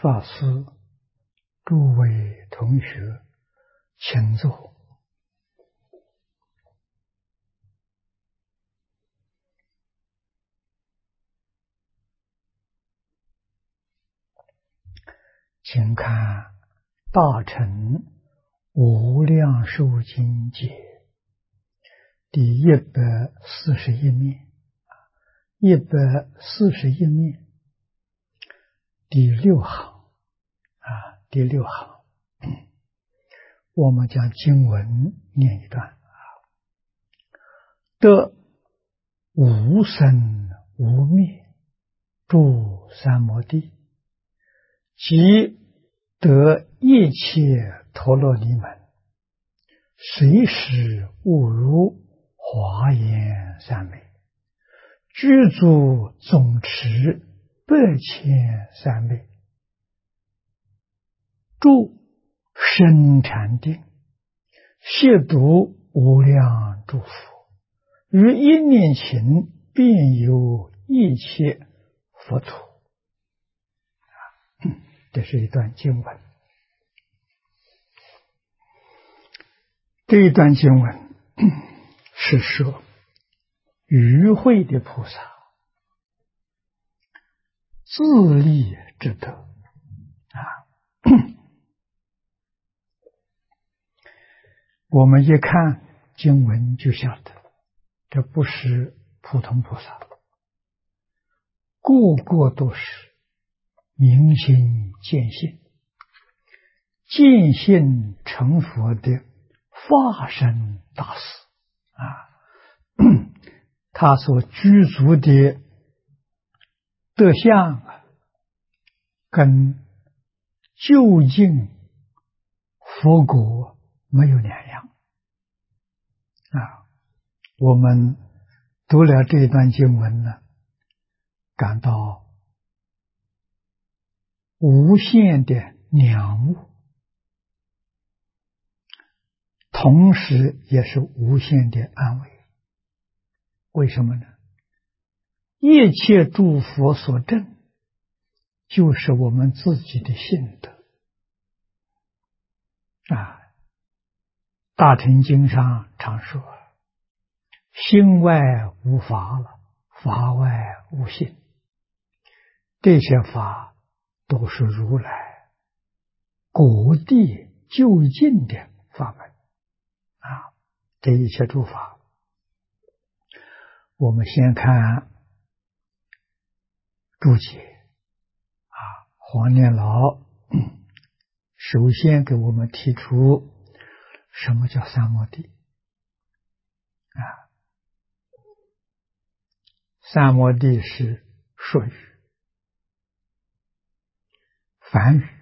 法师、诸位同学，请坐。请看《大乘无量寿经解》第141面，141面第六行第六行，我们将经文念一段。得无生无灭诸三摩地，即得一切陀罗尼门，随时悟入华严三昧，具足总持8,000三昧，住深禅定，亵渎无量诸佛，于一念頃遍游一切佛土。这是一段经文。这一段经文是说与会的菩萨自利之德我们一看经文就晓得，这不是普通菩萨，个个都是明心见性，见性成佛的法身大士他所具足的德相跟究竟佛果没有两样我们读了这段经文呢，感到无限的仰慕，同时也是无限的安慰。为什么呢？一切诸佛所证，就是我们自己的性德大乘经上常说，心外无法了，法外无性。这些法都是如来果地究竟的法门这一切诸法，我们先看注解黄念老首先给我们提出什么叫三摩地三摩地是术语、梵语，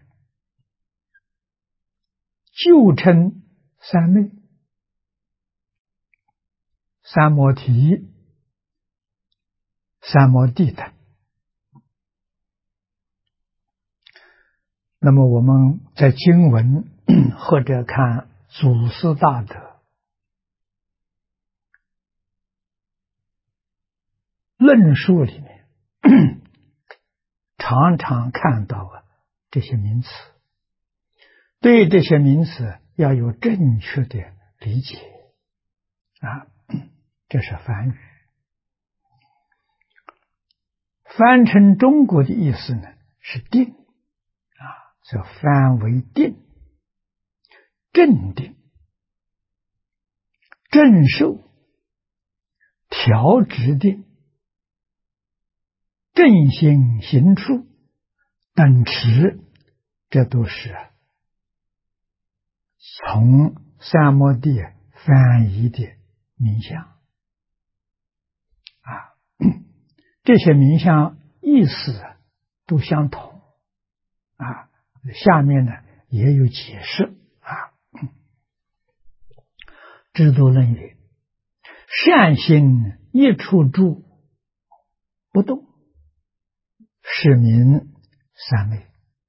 旧称三昧、三摩提、三摩地等。那么我们在经文或者看祖师大德论述里面常常看到这些名词，对这些名词要有正确的理解这是梵语。翻成中国的意思呢是定所以翻为定，正定、正受、调止定、正心行处等持，这都是从三摩地翻译的名相这些名相意思都相同下面呢也有解释制度论云：善心一处住不动，是名三昧。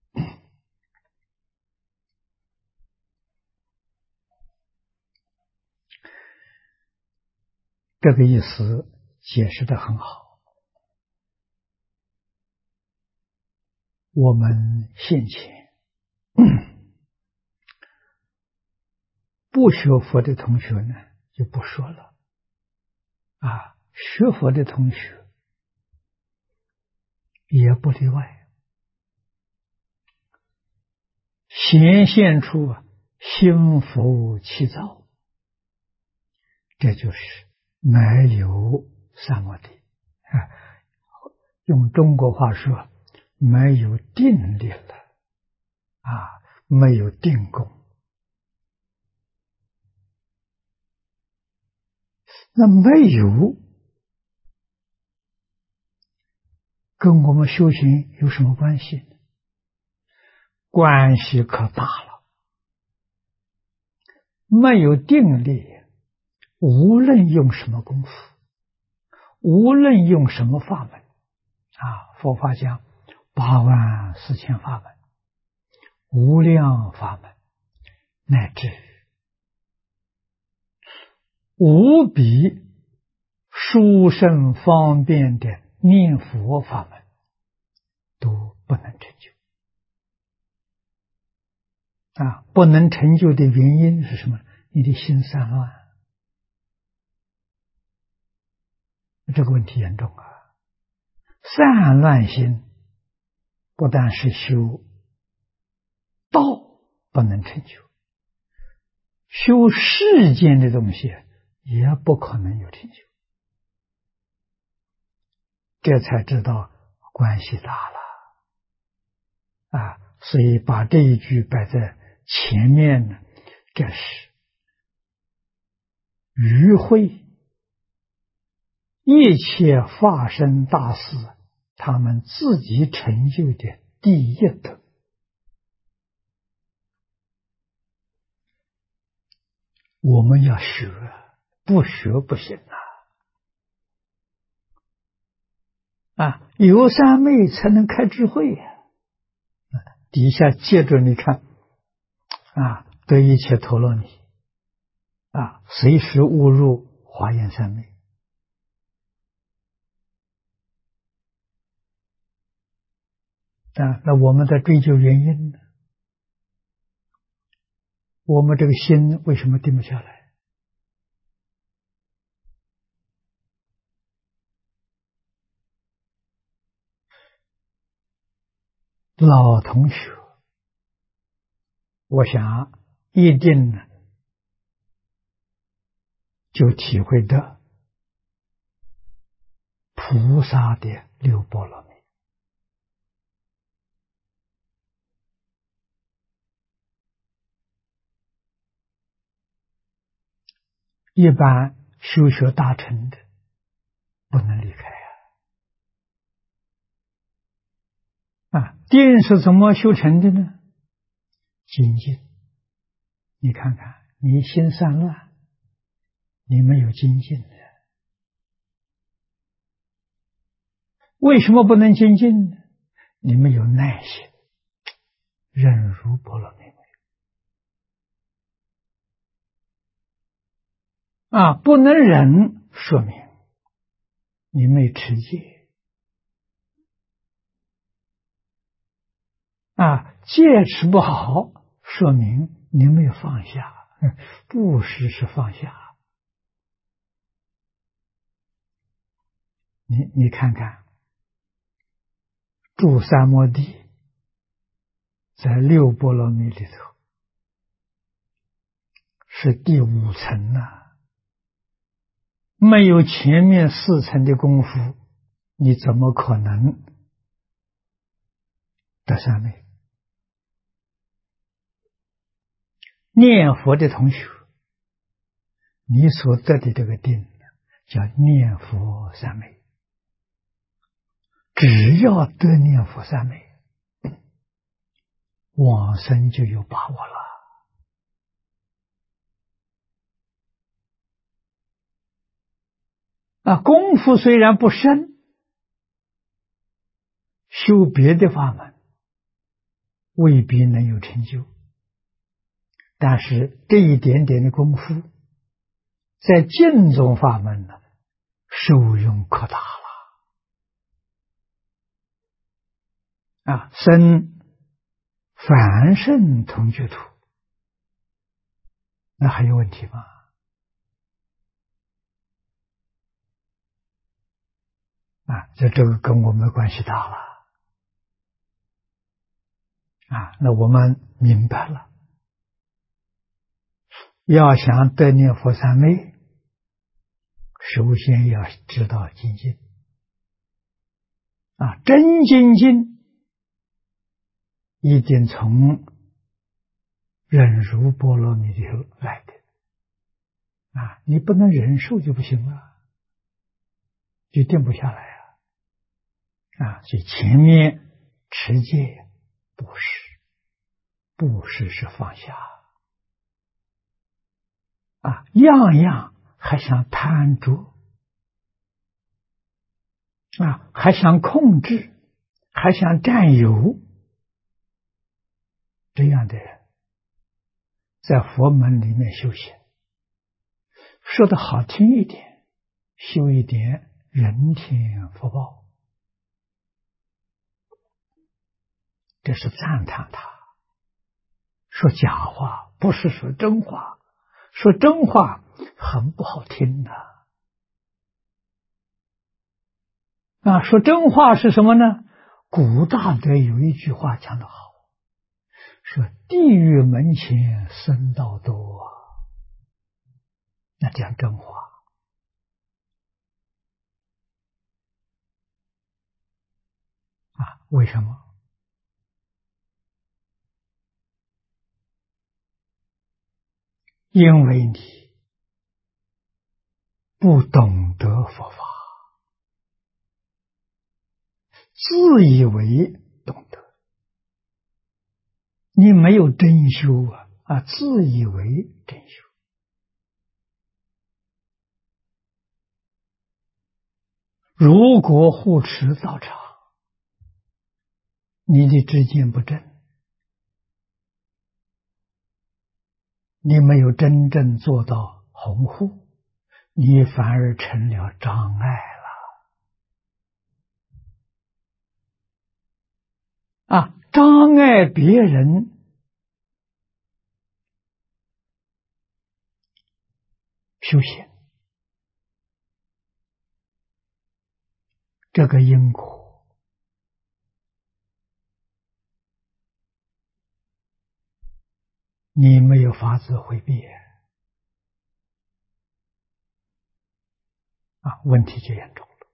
这个意思解释得很好我们现前不学佛的同学呢，就不说了啊，学佛的同学也不例外，显现出心浮气躁，这就是没有三摩地啊。用中国话说，没有定力了啊，没有定功。那没有跟我们修行有什么关系？关系可大了。没有定力，无论用什么功夫，无论用什么法门啊，佛法讲84000法门，无量法门，乃至无比殊胜方便的念佛法门，都不能成就啊！不能成就的原因是什么？你的心散乱，这个问题严重啊！散乱心不但是修道不能成就，修世间的东西也不可能有成就。这才知道关系大了啊！所以把这一句摆在前面呢，这是与会一切法身大士他们自己成就的第一德。我们要学，不学不行啊！有三昧才能开智慧呀！底下接着你看啊，得一切陀罗尼啊，随时误入华严三昧啊。那我们在追究原因呢？我们这个心为什么定不下来？老同学，我想一定就体会到菩萨的六波罗蜜。一般修学大乘的不能离开啊！定是怎么修成的呢？精进。你看看，你心散乱，你没有精进的，为什么不能精进呢？你没有耐心，忍辱波罗蜜啊，不能忍，说明你没持戒啊，戒持不好，说明你没有放下。布施是放下。你看看，住三摩地，在六波罗蜜里头是第5层没有前面4层的功夫，你怎么可能得三昧？念佛的同学，你所得的这个定叫念佛三昧，只要得念佛三昧，往生就有把握了啊！功夫虽然不深，修别的法门未必能有成就，但是这一点点的功夫，在净宗法门呢，受用可大了生凡圣同居土，那还有问题吗？这个跟我们关系大了。那我们明白了，要想得念佛三昧，首先要知道精进。真精进一定从忍辱波罗蜜里头来的。你不能忍受就不行了，就定不下来所以前面持戒布施是放下样样还想贪着还想控制，还想占有，这样的人在佛门里面修行，说的好听一点，修一点人天福报，这是赞叹他。说假话不是说真话，说真话很不好听的。说真话是什么呢？古大德有一句话讲得好，说地狱门前僧道多，那讲真话为什么？因为你不懂得佛法，自以为懂得，你没有真修自以为真修。如果护持道场，你的知见不正，你没有真正做到弘护，你反而成了障碍了障碍别人修行，这个因果你没有法子回避问题就严重了。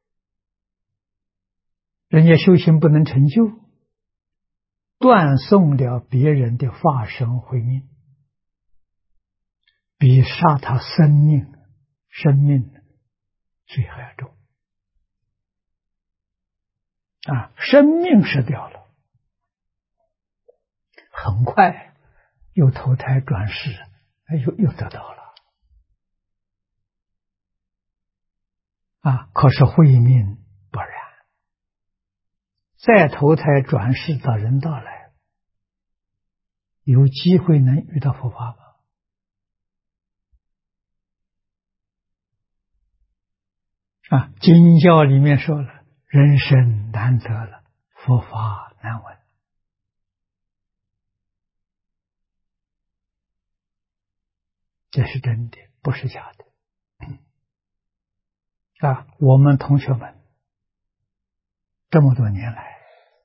人家修行不能成就，断送了别人的法身慧命，比杀他生命罪还要重生命失掉了，很快又投胎转世，又得到了可是慧命不然，再投胎转世到人道来，有机会能遇到佛法吗？经教里面说了，人生难得了，佛法难闻。这是真的，不是假的。我们同学们这么多年来，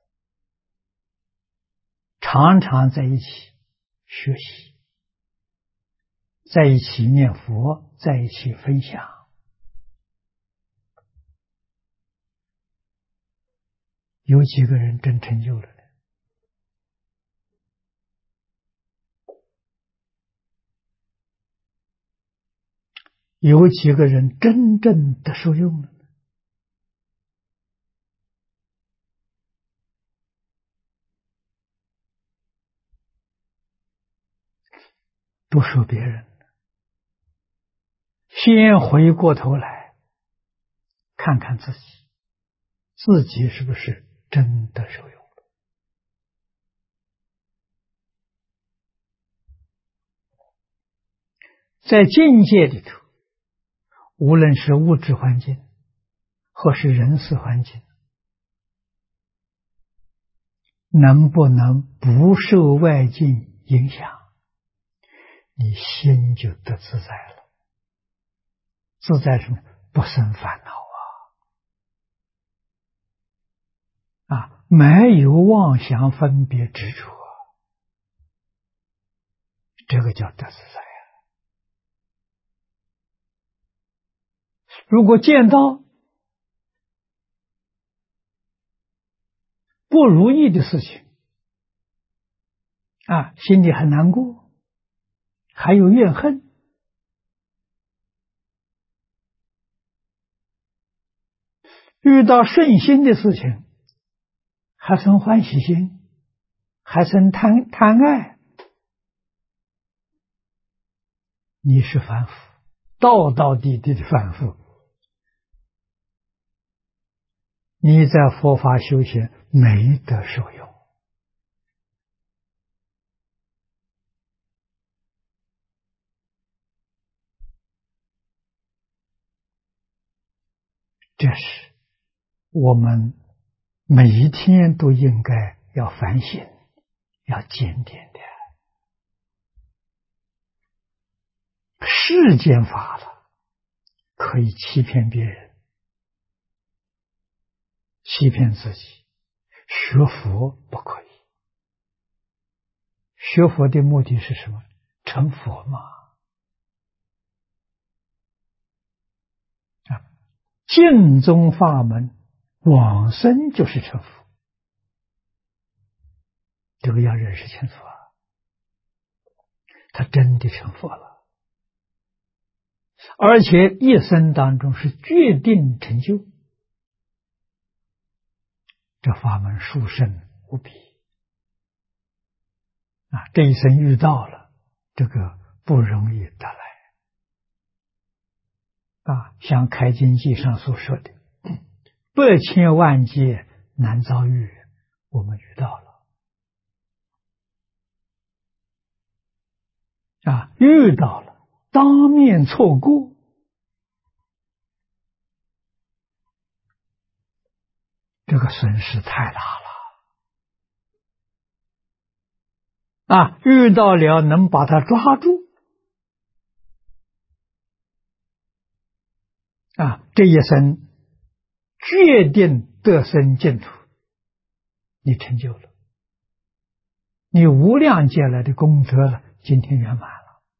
常常在一起学习，在一起念佛，在一起分享。有几个人真成就了呢？有几个人真正的受用了呢？不说别人，先回过头来看看自己是不是真的受用了。在境界里头，无论是物质环境或是人事环境， 能不能不受外境影响，你心就得自在了。自在什么？不生烦恼没有妄想分别执着，这个叫得自在如果见到不如意的事情心里很难过，还有怨恨，遇到顺心的事情还生欢喜心，还生贪爱，你是凡夫，道道地地的凡夫，你在佛法修行没得受用。这是我们每一天都应该要反省，要检点的。世间法了，可以欺骗别人，欺骗自己，学佛不可以。学佛的目的是什么？成佛嘛。净宗法门往生就是成佛，这个要认识清楚他真的成佛了，而且一生当中是决定成就。这法门殊胜无比这一生遇到了，这个不容易得来像《开经记》上所说的百千万劫难遭遇，我们遇到了遇到了当面错过，这个损失太大了遇到了能把它抓住这一生决定得生净土，你成就了，你无量劫来的功德了，今天圆满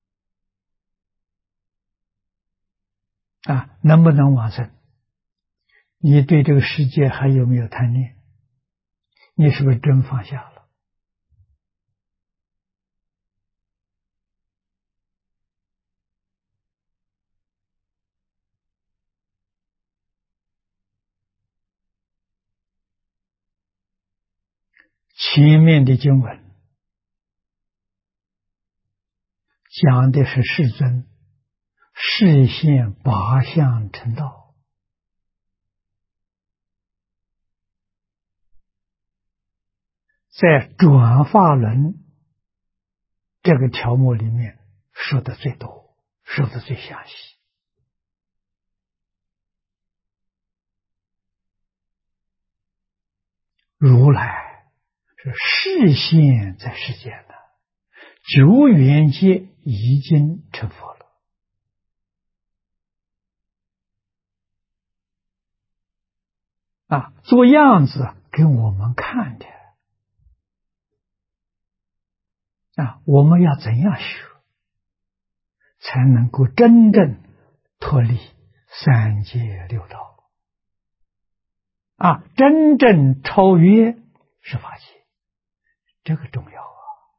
了能不能往生？你对这个世界还有没有贪念？你是不是真放下了？前面的经文讲的是世尊示现八相成道，在转法轮这个条目里面说的最多，说的最详细。如来是示现在世间的，久远劫已经成佛了做样子给我们看的我们要怎样学才能够真正脱离三界六道真正超越十法界，这个重要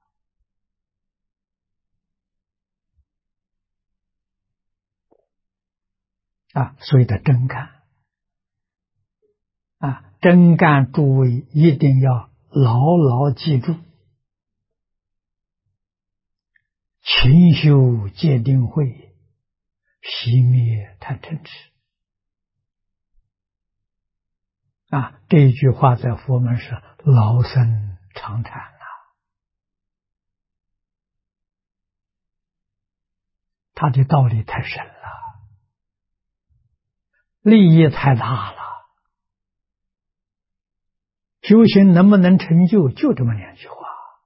所以的真干真干，诸位一定要牢牢记住，勤修戒定慧，熄灭贪嗔痴这一句话在佛门是老生常谈它的道理太深了，利益太大了， 修行能不能成就，就这么两句话。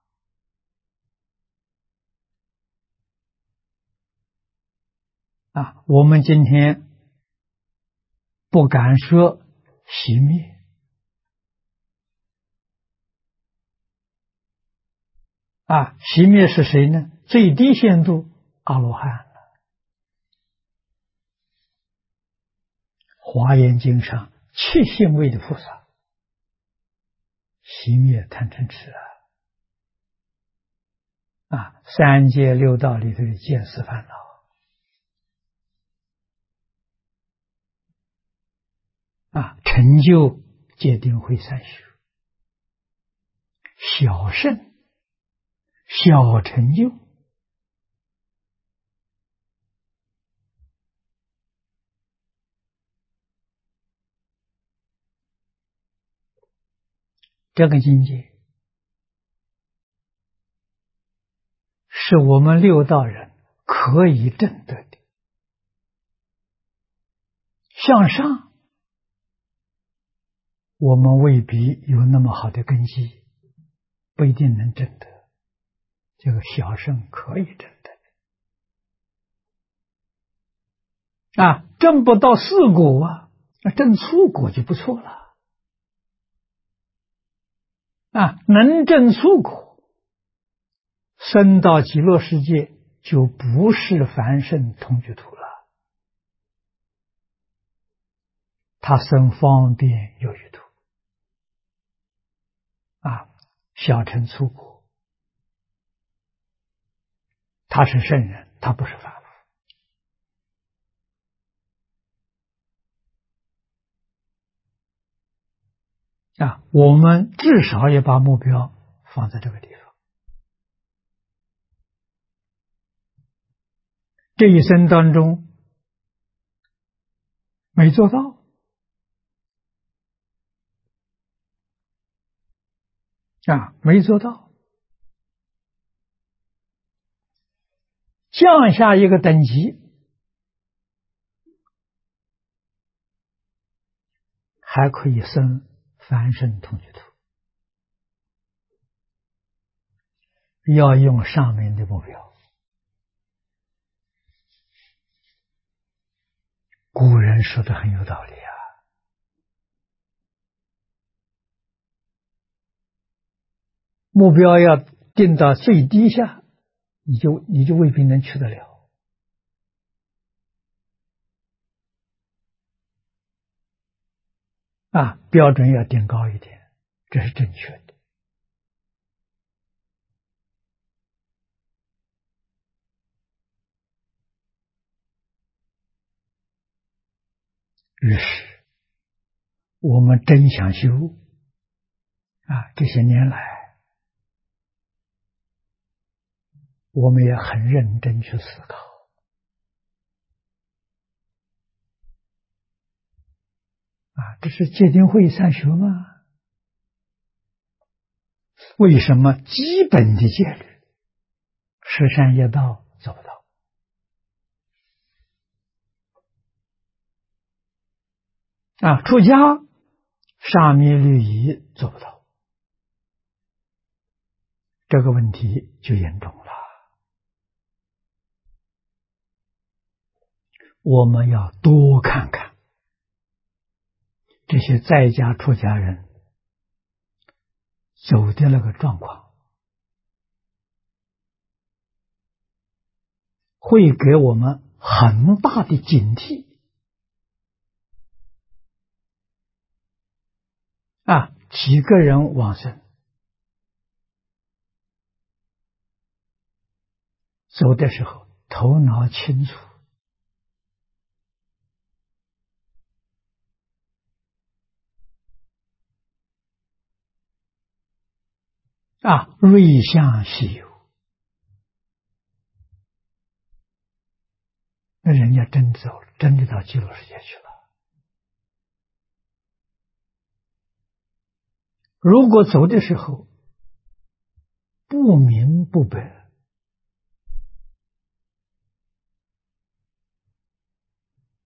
我们今天不敢说熄灭，熄灭是谁呢？最低限度阿罗汉了。华严经上七性位的菩萨熄灭贪嗔痴三界六道里头的见思烦恼成就戒定慧三学，小圣小成就。这个境界是我们六道人可以证得的。向上我们未必有那么好的根基，不一定能证得。这个小圣可以证得证不到四果证粗果就不错了能证粗果，升到极乐世界就不是凡圣同居土了，他生方便有余土小乘粗果，他是圣人，他不是凡夫我们至少也把目标放在这个地方。这一生当中没做到没做到，降下一个等级，还可以生凡圣同居土。要用上面的目标。古人说的很有道理目标要定到最低下，你就未必能去得了标准要定高一点，这是正确的。于是我们真想修这些年来我们也很认真去思考这是戒定慧三学吗？为什么基本的戒律十善业道做不到出家沙弥律仪做不到，这个问题就严重了。我们要多看看这些在家出家人走的那个状况，会给我们很大的警惕几个人往生走的时候头脑清楚瑞相稀有，那人家真走了，真的到极乐世界去了。如果走的时候不明不白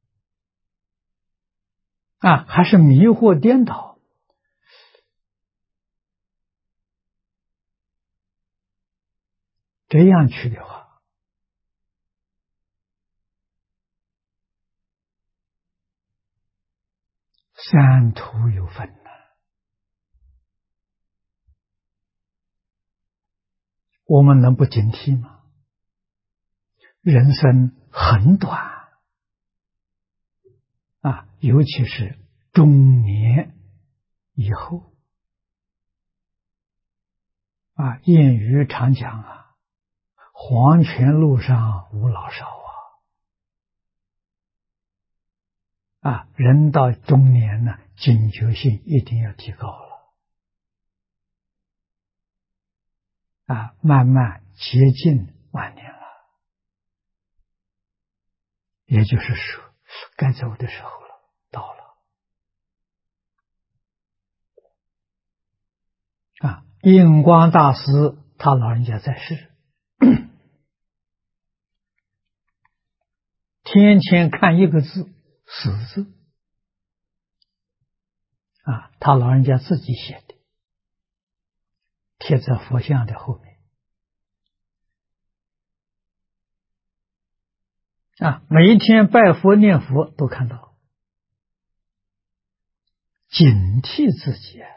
还是迷惑颠倒， 这样去的话，三途有分呐。我们能不警惕吗？人生很短啊，尤其是中年以后啊，谚语常讲啊，黄泉路上无老少啊，人到中年呢，警觉性一定要提高了啊，慢慢接近晚年了，也就是说，该走的时候了，到了啊。印光大师他老人家在世，天天看一个字，死字啊，他老人家自己写的，贴在佛像的后面啊，每一天拜佛念佛都看到，警惕自己啊。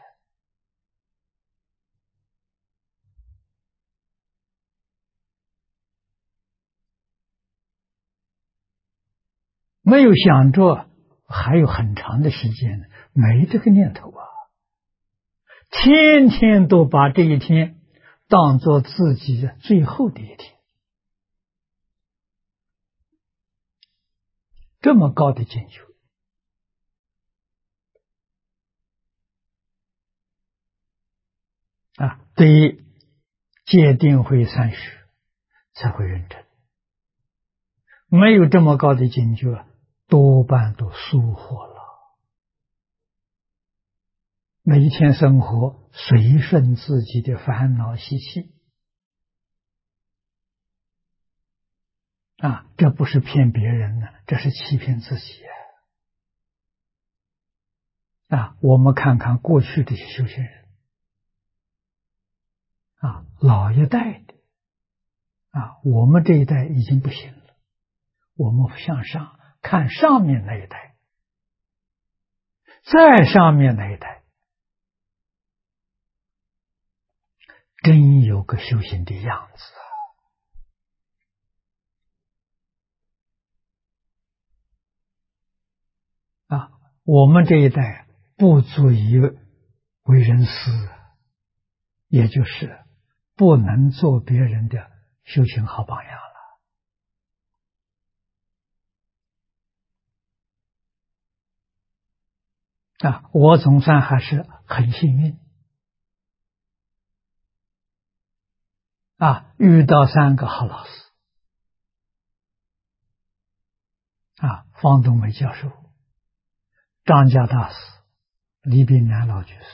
没有想着还有很长的时间呢，没这个念头啊，天天都把这一天当作自己的最后的一天，这么高的境界啊，对于戒定慧三学才会认真，没有这么高的境界，多半都疏忽了。每一天生活随顺自己的烦恼习气啊，这不是骗别人呢，这是欺骗自己啊！我们看看过去这些修行人啊，老一代的啊，我们这一代已经不行了，我们向上看上面那一代，再上面那一代，真有个修行的样子啊！我们这一代不足以为人师，也就是不能做别人的修行好榜样了啊！我总算还是很幸运啊，遇到3个好老师啊，方东梅教授、张家大师、李炳南老居士，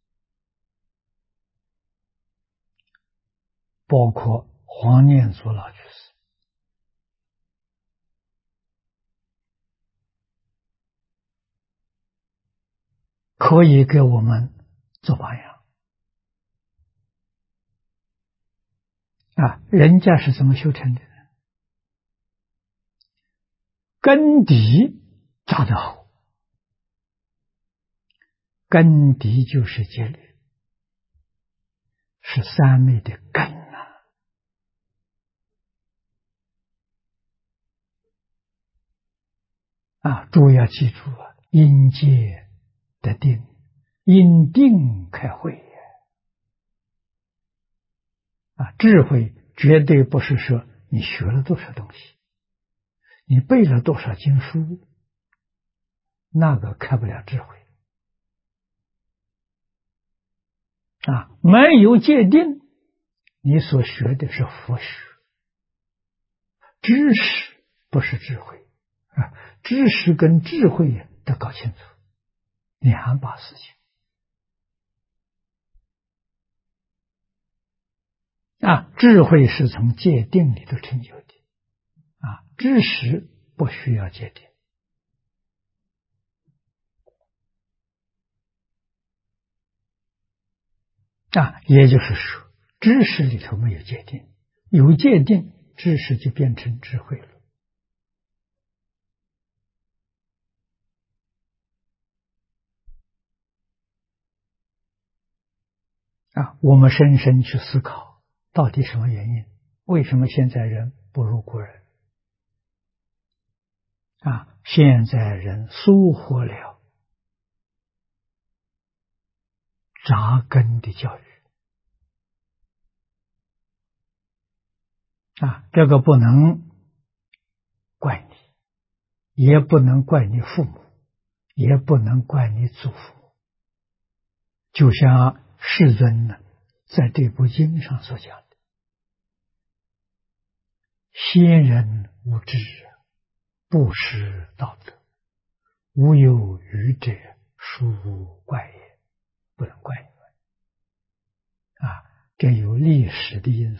包括黄念祖老居士，可以给我们做榜样啊！人家是怎么修成的？根底扎得好，根底就是戒律，是三昧的根啊！诸位要记住啊，因戒得定，因定开慧啊！智慧绝对不是说你学了多少东西，你背了多少经书，那个开不了智慧啊！没有戒定，你所学的是佛学，知识不是智慧啊！知识跟智慧得搞清楚2把事情啊！智慧是从戒定里头成就的啊，知识不需要戒定啊，也就是说，知识里头没有戒定， 有界定，知识就变成智慧了。我们深深去思考，到底什么原因？为什么现在人不如古人？现在人疏忽了扎根的教育。这个不能怪你，也不能怪你父母，也不能怪你祖父。就像世尊呢，在这部经上所讲的，先人无知，不识道德，无有愚者，殊无怪也。不能怪你们。这有历史的因素。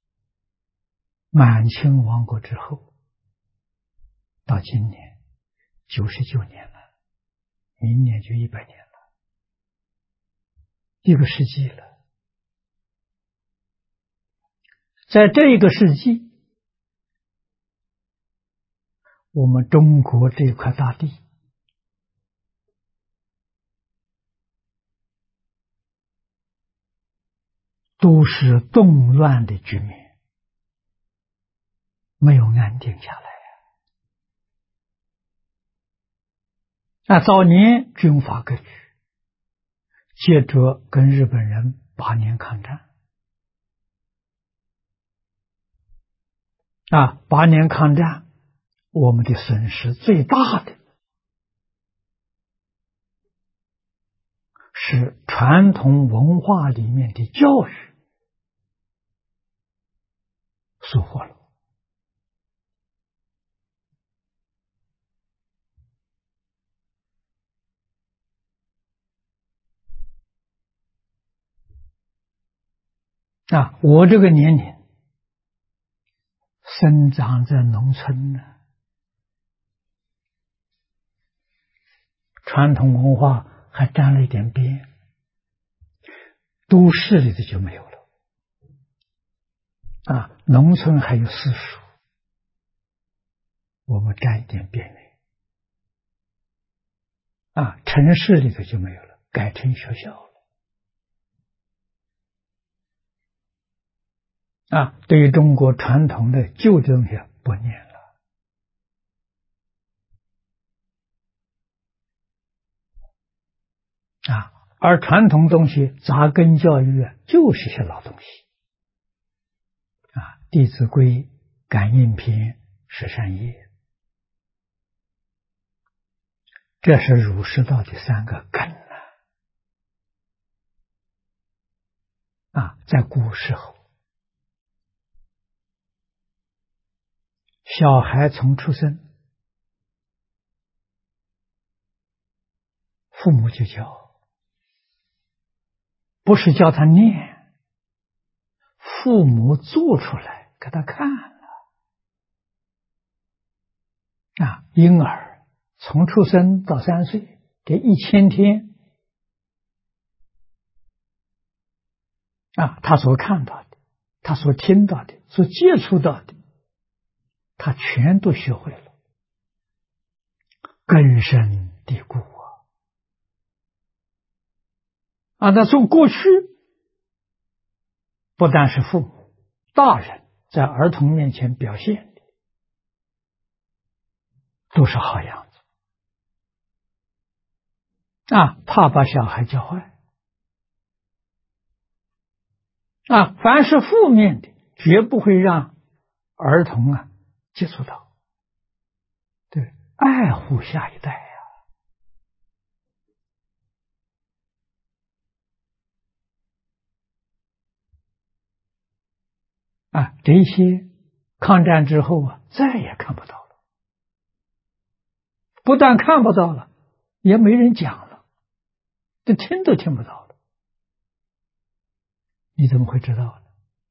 满清亡国之后，到今年99年了，明年就100年了，1个世纪了。在这个世纪，我们中国这块大地都是动乱的局面，没有安定下来。早年军阀割据，接着跟日本人8年抗战。8年抗战，我们的损失最大的是传统文化里面的教育收获了。我这个年龄生长在农村呢，传统文化还沾了一点边，都市里的就没有了。农村还有私塾，我们沾一点边缘。城市里头就没有了，改成学校了。对于中国传统的旧东西不念了。而传统东西扎根教育就是些老东西。弟子规、感应篇、十善业，这是儒释道的3个根在古时候，小孩从出生，父母就教，不是叫他念，父母做出来给他看了。婴儿从出生到3岁，这1000天，他所看到的，他所听到的，所接触到的，他全都学会了，根深蒂固那从过去，不但是父母、大人在儿童面前表现的都是好样子怕把小孩教坏凡是负面的，绝不会让儿童接触到。对，爱护下一代这些抗战之后再也看不到了。不但看不到了，也没人讲了，这听都听不到了。你怎么会知道呢？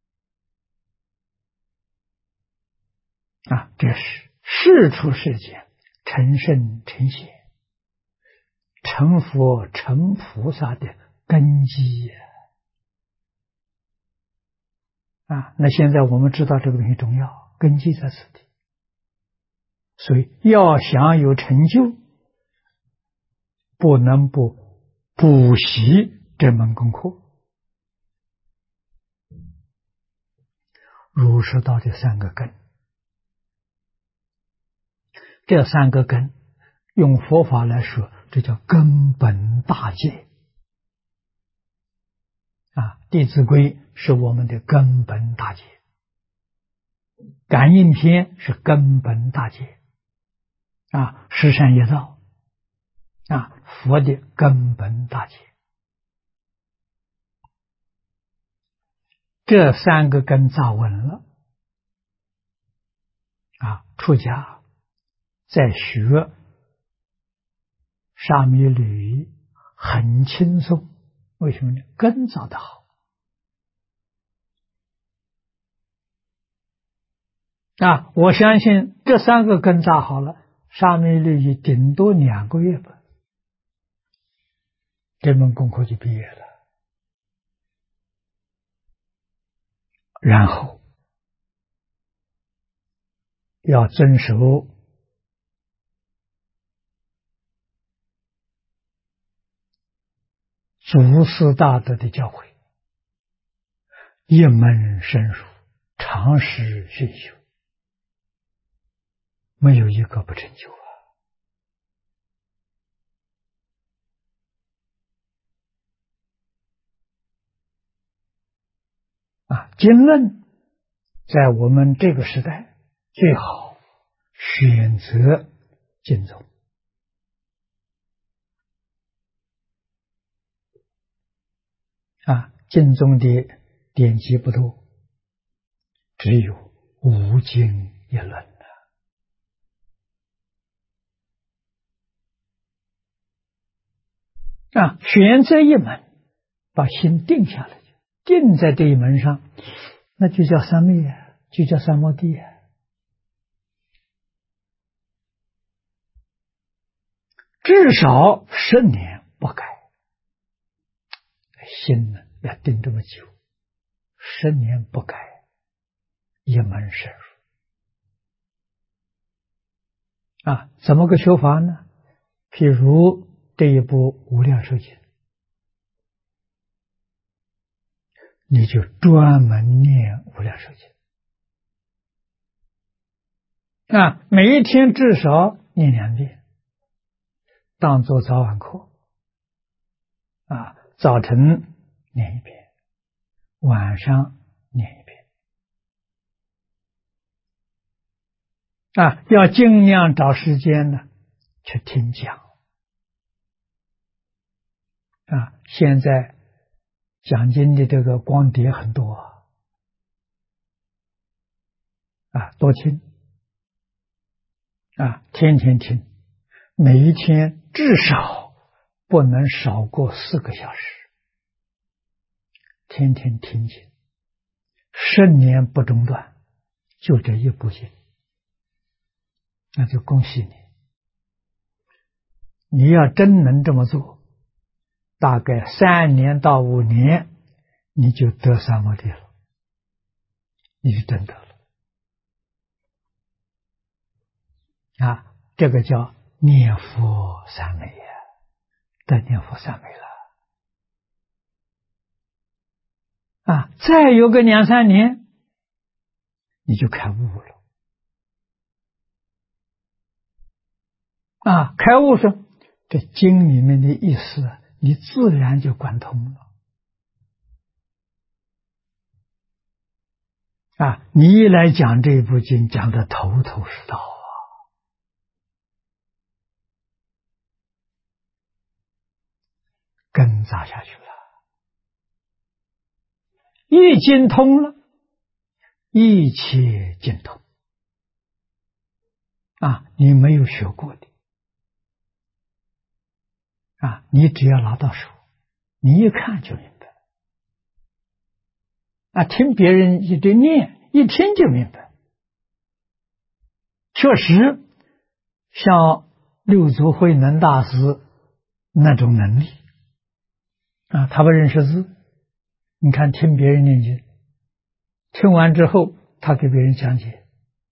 这是世出世间成圣成贤、成佛成菩萨的根基那现在我们知道这个东西重要，根基在此地，所以要想有成就，不能不补习这门功课。儒释道的三个根，这三个根用佛法来说，这叫根本大戒。弟子规是我们的根本大戒，感应篇是根本大戒，十善业道，佛的根本大戒。这三个根扎稳了，出家在学沙弥律很轻松。为什么呢？根扎得好。我相信这三个根扎好了，沙弥律顶多2个月吧，这门功课就毕业了。然后要遵守祖师大德的教诲，一门深入，常识熏修，没有一个不成就经论在我们这个时代最好选择经宗。经宗的典籍不多，只有五经一论选择一门，把心定下来，定在这一门上，那就叫三昧就叫三摩地至少10年不改。心呢要定这么久，10年不改，一门深入。怎么个修法呢？譬如这一部《无量寿经》，你就专门念《无量寿经》每一天至少念2遍，当作早晚课早晨念1遍，晚上念1遍要尽量找时间呢去听讲现在讲经的这个光碟很多多听天天听，每一天至少不能少过4个小时，天天听经，10年不中断，就这一部经，那就恭喜你。你要真能这么做，大概3年到5年，你就得三摩地了，你是真得了这个叫念佛三昧得念佛三昧了再有个2、3年，你就开悟了开悟是这经里面的意思，你自然就贯通了你一来讲这部经，讲得头头是道根扎下去了，一经通了，一切精通你没有学过的你只要拿到手，你一看就明白听别人一直念，一听就明白。确实像六祖慧能大师那种能力他不认识字，你看听别人念经听完之后，他给别人讲解，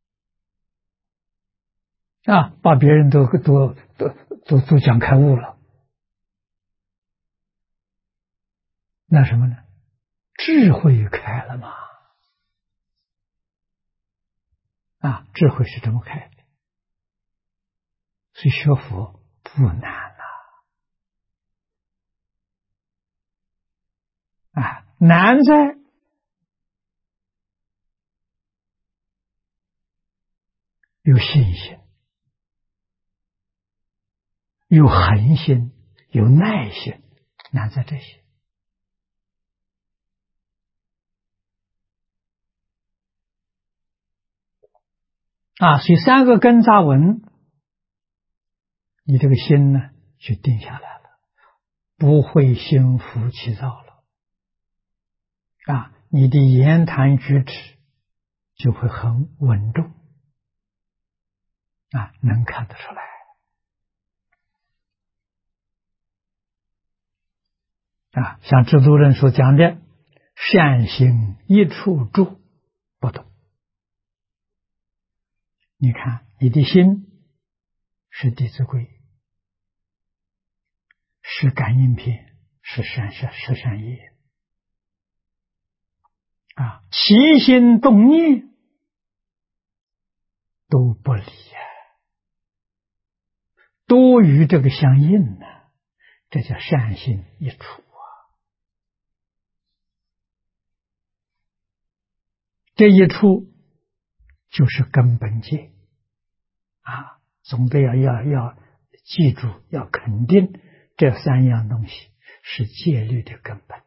把别人都讲开悟了。那什么呢？智慧开了嘛。智慧是这么开的。所以学佛不难难在有信心，有恒心，有耐心，难在这些。所以三个根扎稳，你这个心呢就定下来了，不会心浮气躁了。你的言谈举止就会很稳重，能看得出来。像制度人所讲的，善行一处住不动。你看你的心是弟子规，是感应篇，是善业，起心动念都不离都与这个相应这叫善心一处这一处就是根本戒总得要记住，要肯定这三样东西是戒律的根本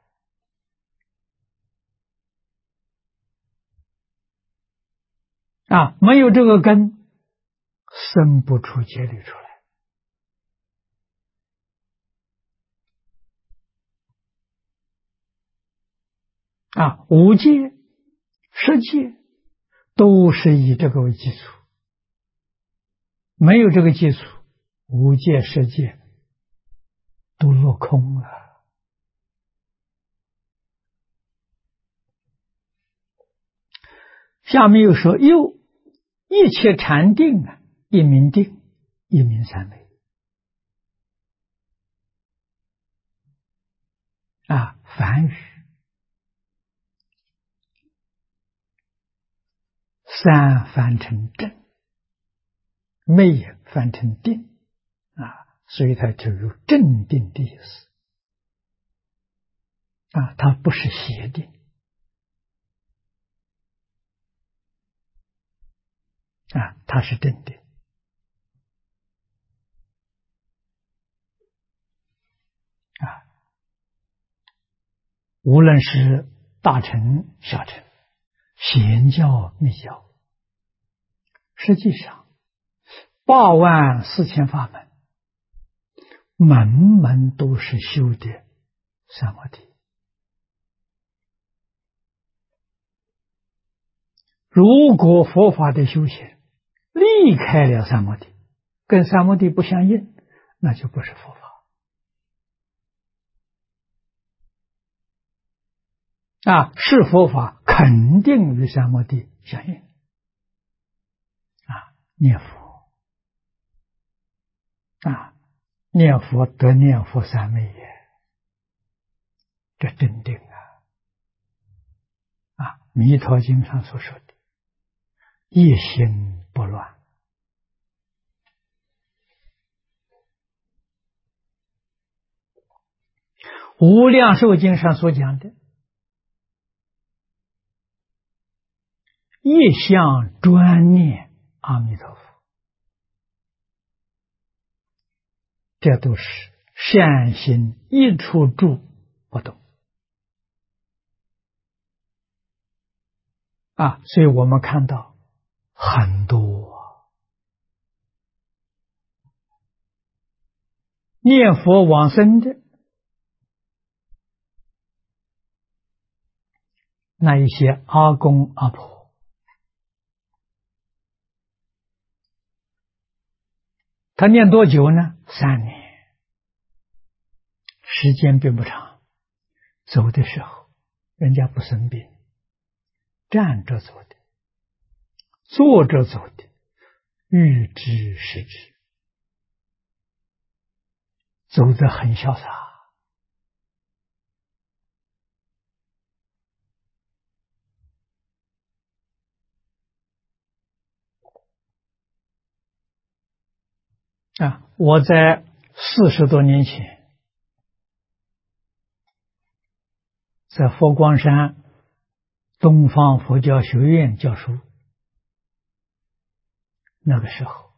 没有这个根，生不出戒律出来五戒、十戒都是以这个为基础，没有这个基础，五戒、十戒都落空了。下面又说，一切禅定一名定，一名三昧梵语三翻成正，昧翻成定所以它就有正定的意思它不是邪定它是正定无论是大乘小乘，显教密教，实际上84000法门，门门都是修的三摩地。如果佛法的修行离开了三摩地，跟三摩地不相应，那就不是佛法是佛法肯定与三摩地相应念佛念佛得念佛三昧也，这真定弥陀经上所说的一心不乱无量寿经上所讲的一向专念阿弥陀佛，这都是善心一处住不动所以我们看到很多念佛往生的那一些阿公阿婆，他念多久呢？3年，时间并不长。走的时候人家不生病， 站着走的，坐着走的，欲知时之，走得很潇洒。我在40多年前在佛光山东方佛教学院教书，那个时候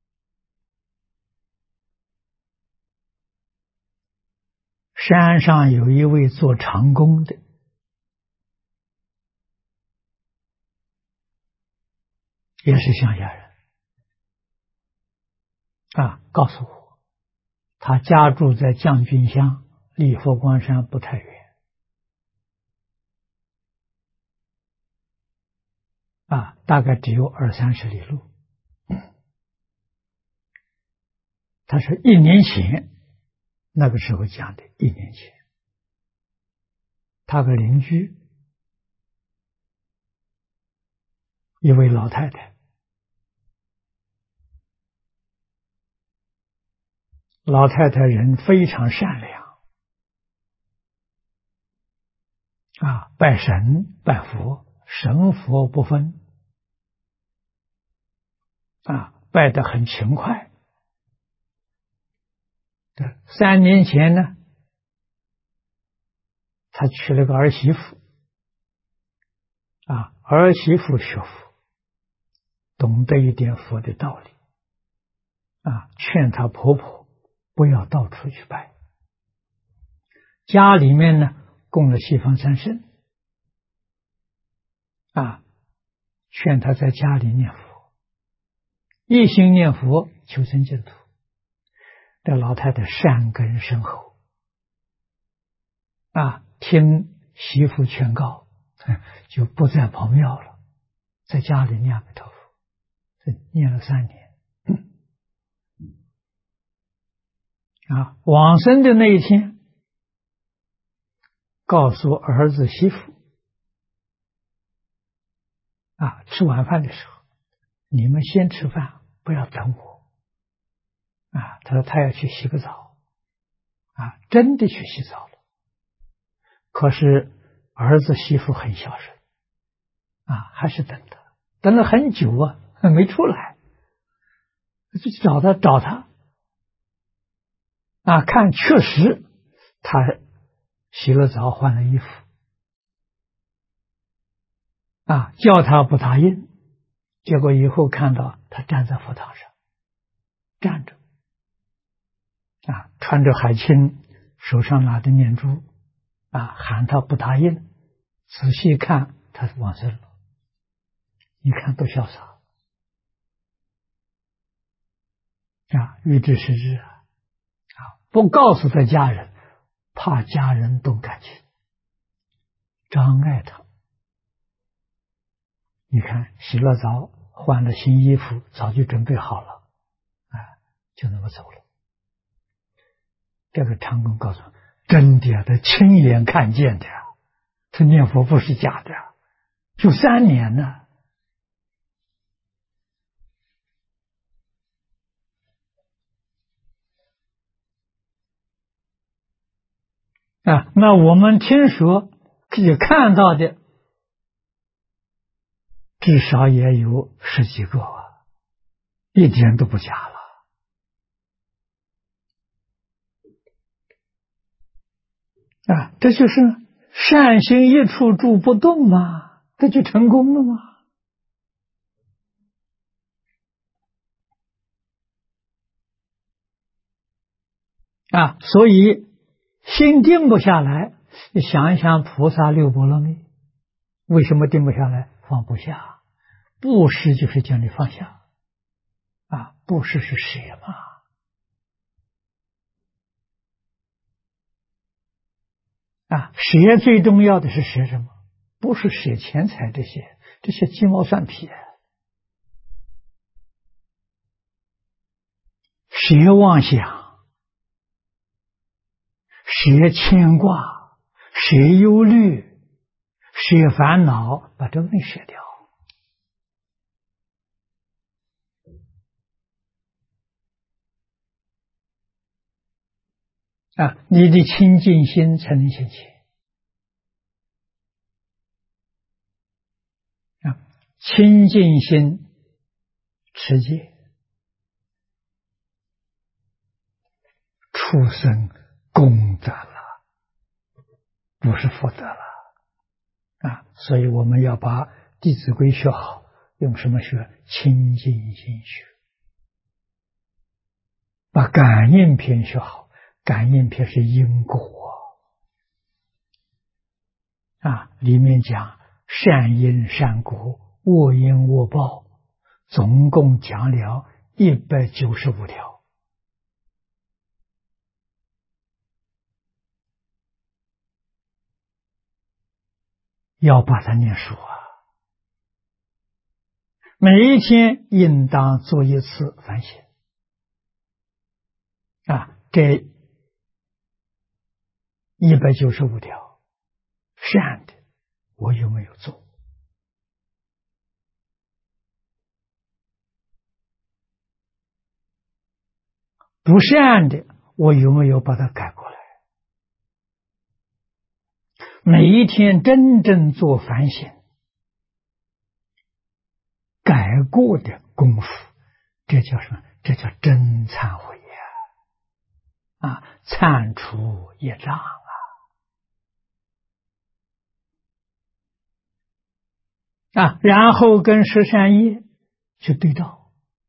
山上有一位做长工的，也是乡下人告诉我，他家住在将军乡，离佛光山不太远大概只有20-30里路。他说1年前，那个时候讲的1年前，他的邻居一位老太太，老太太人非常善良拜神拜佛，神佛不分拜得很勤快。3年前呢，他娶了个儿媳妇儿媳妇学佛，懂得一点佛的道理劝她婆婆不要到处去拜，家里面呢供了西方三圣劝她在家里念佛，一心念佛求生净土。这老太太善根深厚听媳妇劝告，就不再跑庙了，在家里念阿弥陀佛，念了3年往生的那一天，告诉儿子媳妇吃晚饭的时候，你们先吃饭，不要等我他说他要去洗个澡真的去洗澡了。可是儿子媳妇很孝顺还是等他，等了很久没出来，就去找他看确实他洗了澡换了衣服叫他不答应，结果以后看到他站在佛堂上站着穿着海青，手上拿着念珠喊他不答应，仔细看他往生了，你看多潇洒欲知时至不告诉他家人，怕家人动感情，障碍他。你看洗了澡换了新衣服，早就准备好了就那么走了。这个长工告诉我，真的他亲眼看见的，他念佛不是假的，就3年呢那我们听说可以看到的至少也有10几个一点都不假了这就是善行一处住不动嘛，这就成功了嘛所以心定不下来，你想一想菩萨6波罗蜜，为什么定不下来？放不下。布施就是叫你放下布施是舍嘛舍最重要的是舍什么？不是舍钱财这些鸡毛蒜皮舍妄想，舍牵挂，舍忧虑， 舍烦恼，把这个东西舍掉。你的清净心才能现前。清净心持戒，畜生功德了，不是福德了。所以我们要把《弟子规》学好，用什么学？清净心学。把感应篇学好，感应篇是因果里面讲善因善果，恶因恶报，总共讲了195条。要把它念熟每一天应当做一次反省这195条善的我有没有做？不善的我有没有把它改过来？每一天真正做反省改过的功夫，这叫什么？这叫真忏悔忏除业障然后跟十善业去对照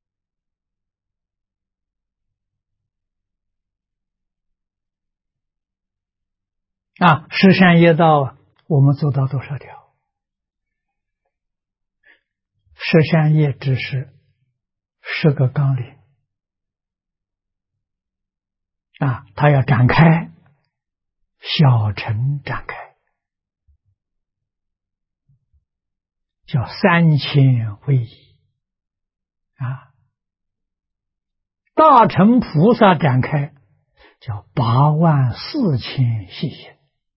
十善业道我们做到多少条？十善业只是10个纲领它要展开，小乘展开，叫3000会议大乘菩萨展开，叫84000细行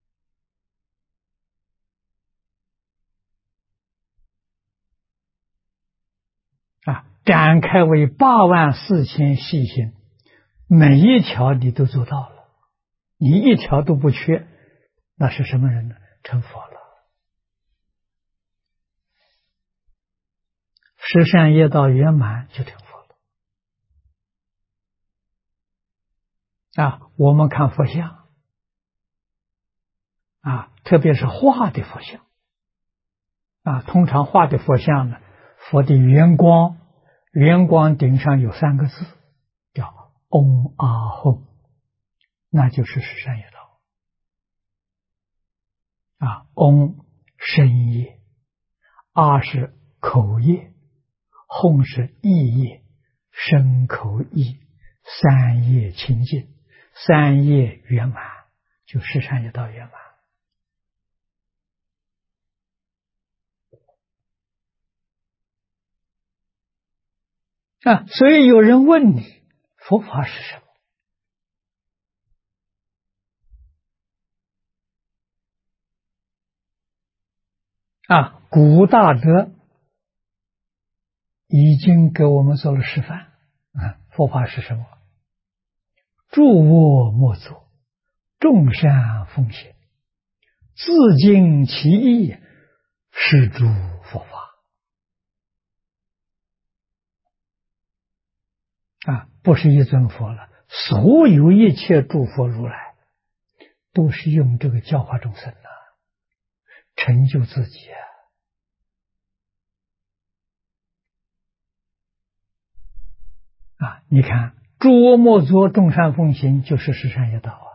展开为84000细行，每一条你都做到了，你一条都不缺，那是什么人呢？成佛了。十善业道圆满就成佛了我们看佛像特别是画的佛像通常画的佛像呢，佛的圆光顶上有3个字叫嗡阿吽，那就是十善业道嗡身业，阿是口业，吽是意业，身口意3业清净，3业圆满，就十善业道圆满所以有人问你，佛法是什么？古大德已经给我们做了示范佛法是什么？诸恶莫作，众善奉行，自尽其意，是诸佛法不是一尊佛了，所有一切诸佛如来都是用这个教化众生成就自己你看诸恶莫作，众善奉行，就是十善业道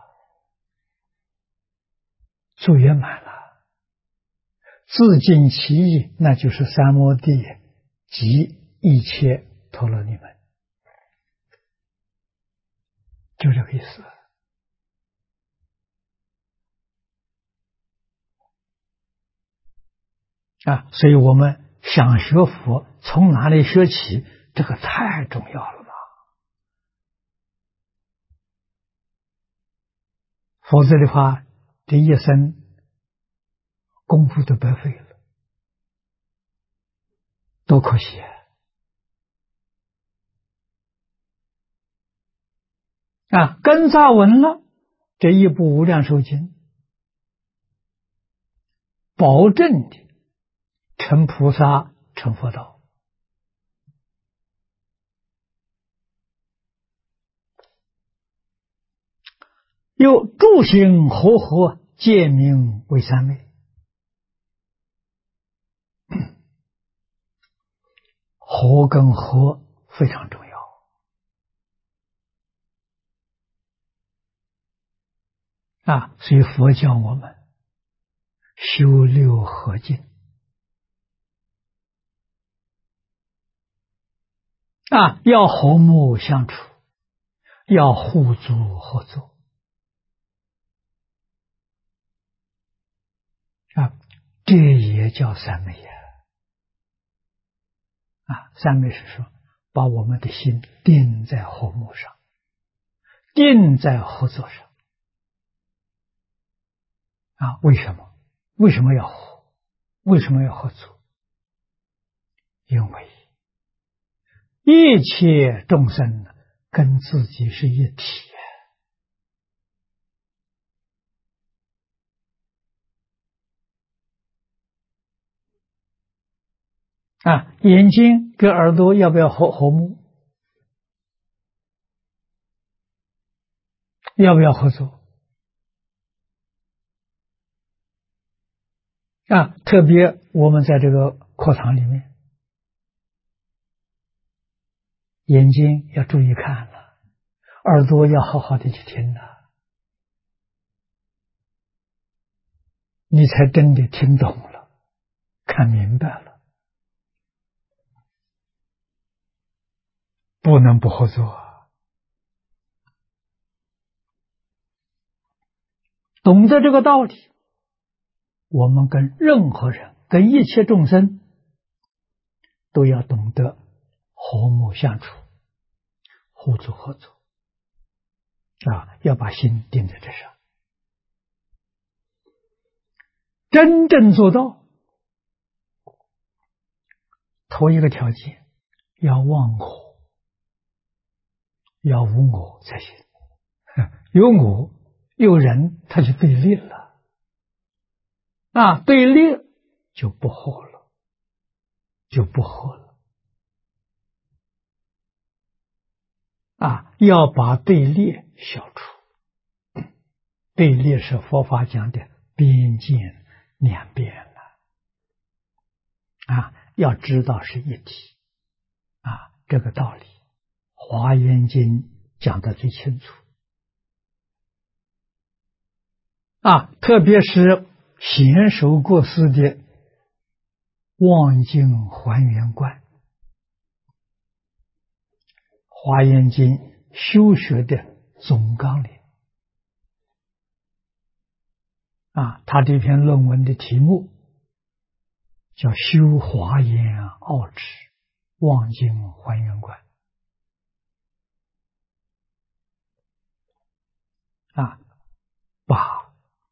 做圆满了。自尽其意，那就是三摩地及一切陀罗尼门，就这个意思所以我们想学佛，从哪里学起？这个太重要了吧？否则的话，这一生功夫都白费了，多可惜啊！根扎稳了，这一部《无量寿经》保证的成菩萨成佛道。又诸行和合，界名为三昧。合跟合非常重要啊！所以佛教我们修六合敬啊，要和睦相处，要互助合作啊，这也叫三昧呀！啊，三昧是说把我们的心定在和睦上，定在合作上啊！为什么？为什么要和？为什么要合作？因为一切众生跟自己是一体啊！眼睛跟耳朵要不要和睦？要不要合作？啊！特别我们在这个课堂里面，眼睛要注意看了，耳朵要好好的去听了，你才真的听懂了，看明白了，不能不合作。懂得这个道理，我们跟任何人、跟一切众生都要懂得和睦相处，互助合作啊！要把心定在这上，真正做到。头一个条件要忘我，要无我才行。有我有人，他就对立了啊！对立就不和了，就不和了啊！要把对立消除。对立是佛法讲的边见两边了啊！要知道是一体啊！这个道理，《华严经》讲得最清楚啊！特别是贤首过世的望境还原观，《华严经》修学的总纲领啊！他这篇论文的题目叫修华严奥旨望境还原观啊，把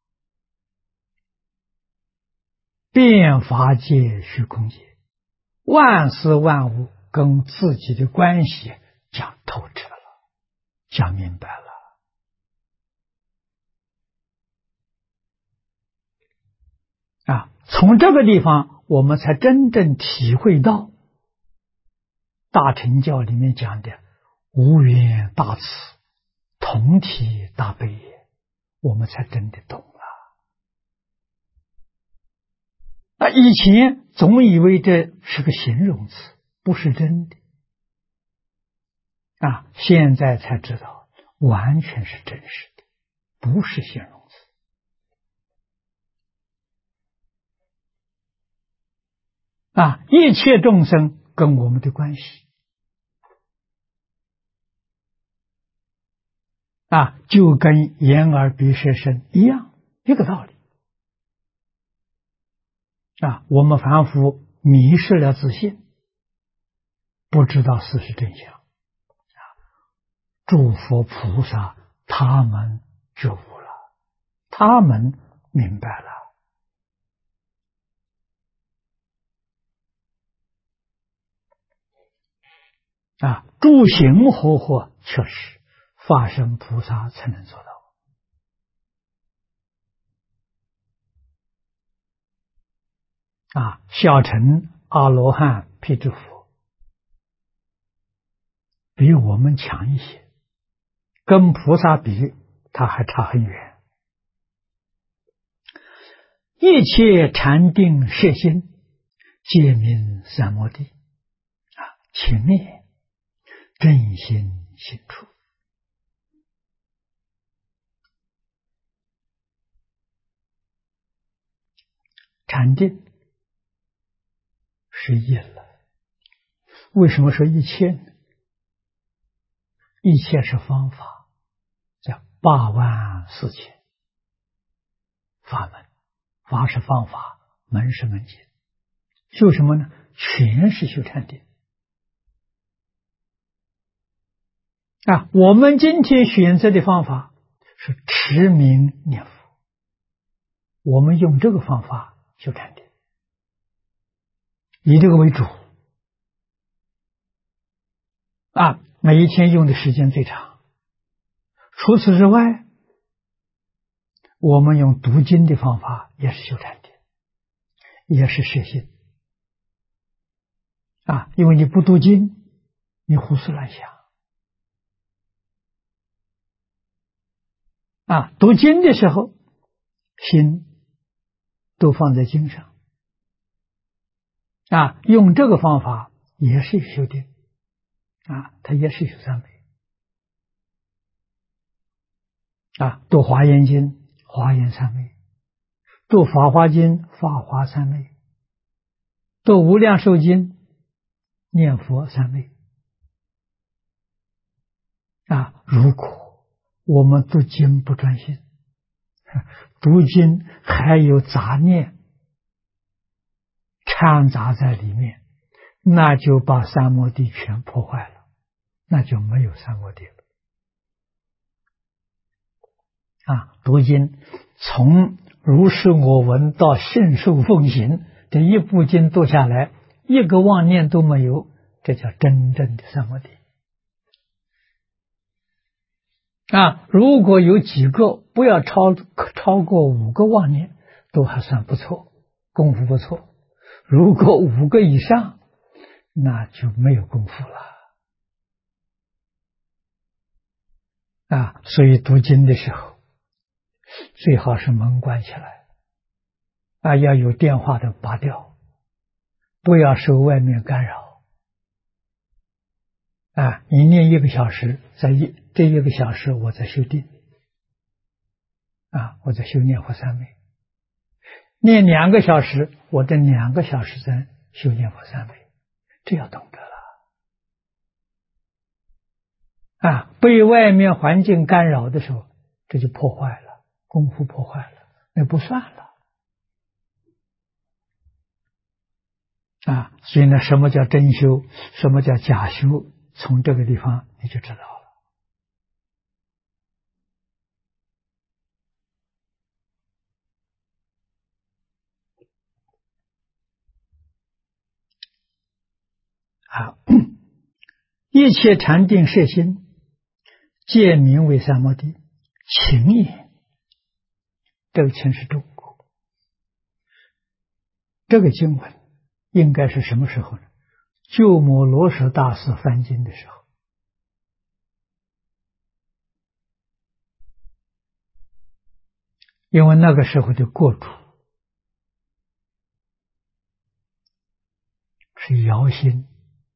变法界、虚空界、万事万物跟自己的关系讲透彻了，讲明白了啊！从这个地方，我们才真正体会到大乘教里面讲的无缘大慈、同体大悲也，我们才真的懂了啊！以前总以为这是个形容词，不是真的啊！现在才知道，完全是真实的，不是形容词啊！一切众生跟我们的关系啊，就跟眼耳鼻舌身一样，一个道理啊！我们凡夫迷失了自信，不知道事实真相啊！诸佛菩萨他们觉悟了，他们明白了诸行和合确实法身菩萨才能做到。小乘阿罗汉、辟支佛比我们强一些，跟菩萨比，他还差很远。一切禅定摄心，皆名三摩地。勤念正心行处。禅定是一了。为什么说一切呢？一切是方法，叫84000法门。法是方法，门是门径。修什么呢？全是修禅定。我们今天选择的方法是持名念佛，我们用这个方法修禅定，以这个为主。每一天用的时间最长。除此之外，我们用读经的方法也是修禅定，也是摄心。因为你不读经，你胡思乱想。读经的时候，心都放在经上。用这个方法也是修定。它也是修三昧。读华严经，华严三昧；读法华经，法华三昧；读无量寿经，念佛三昧。如果我们读经不专心，读经还有杂念掺杂在里面，那就把三摩地全破坏了，那就没有三摩地了。读经从如是我闻到信受奉行，这一部经读下来，一个妄念都没有，这叫真正的三摩地。如果有几个不要超过5个妄念，都还算不错，功夫不错。如果5个以上，那就没有功夫了。所以读经的时候，最好是门关起来。要有电话的拔掉，不要受外面干扰。你念1个小时，这1个小时我在修定。我在修念佛三昧。念2个小时，我这2个小时在修念佛三昧，这要懂得了。被外面环境干扰的时候，这就破坏了，功夫破坏了，那不算了。所以呢，什么叫真修，什么叫假修，从这个地方你就知道了。一切禅定摄心，皆名为三摩地。勤也，这个勤是中国。这个经文应该是什么时候呢？鸠摩罗什大师翻经的时候。因为那个时候的国主是姚兴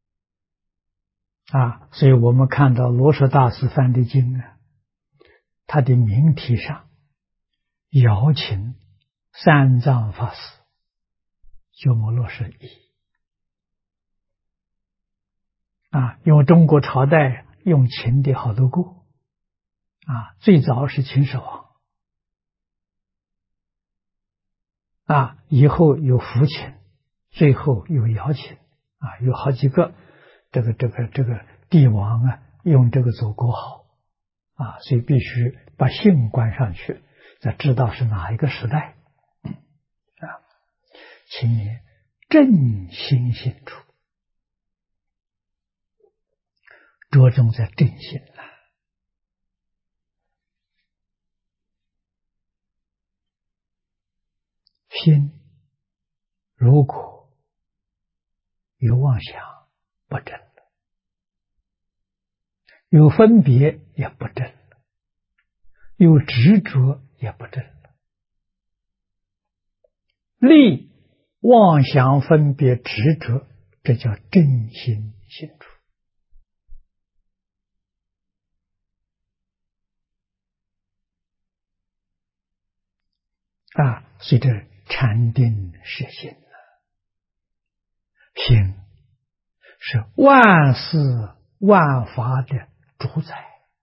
所以我们看到罗什大师翻的经他的名题上姚琴三藏法师鸠摩罗什译因为中国朝代用琴的好多个最早是秦始皇以后有福琴，最后有姚琴有好几个这个帝王用这个做国号所以必须把姓关上去，才知道是哪一个时代请你正心行处着重在正心了。心如果有妄想，不正了；有分别也不正了；有执着也不正了。立妄想、分别、执着，这叫正心心处。所以这禅定是心了。心是万事万法的主宰。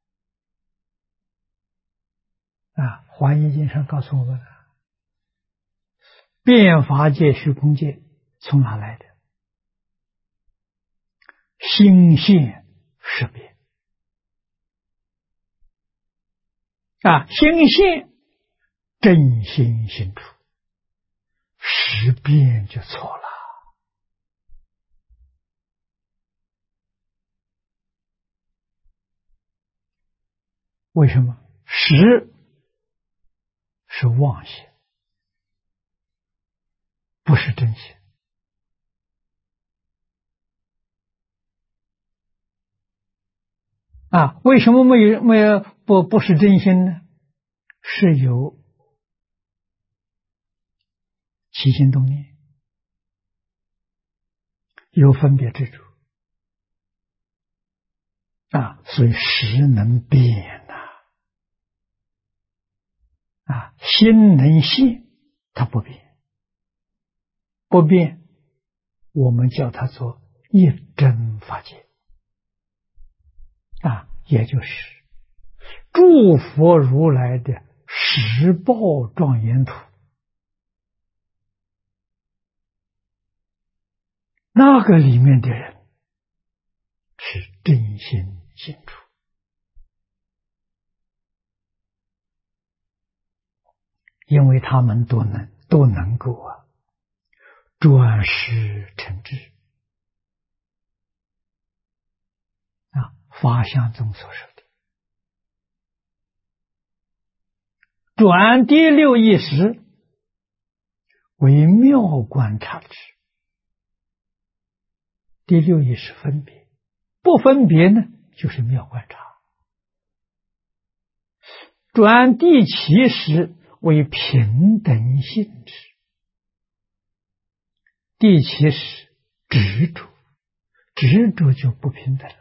华严经上告诉我们，变法界、虚空界从哪来的？心现识变。心现正心心处，识变就错了。为什么？识是妄想，不是真心。为什么不是真心呢？是有起心动念，有分别执着所以识能变心能现，它不变，不变，我们叫它做一真法界也就是诸佛如来的十报庄严土。那个里面的人是真心心处，因为他们都能够转识成智法相中所说的转第六意识为妙观察智。第六意识分别，不分别呢就是妙观察。转第七识为平等性质。第七识执着，执着就不平等了。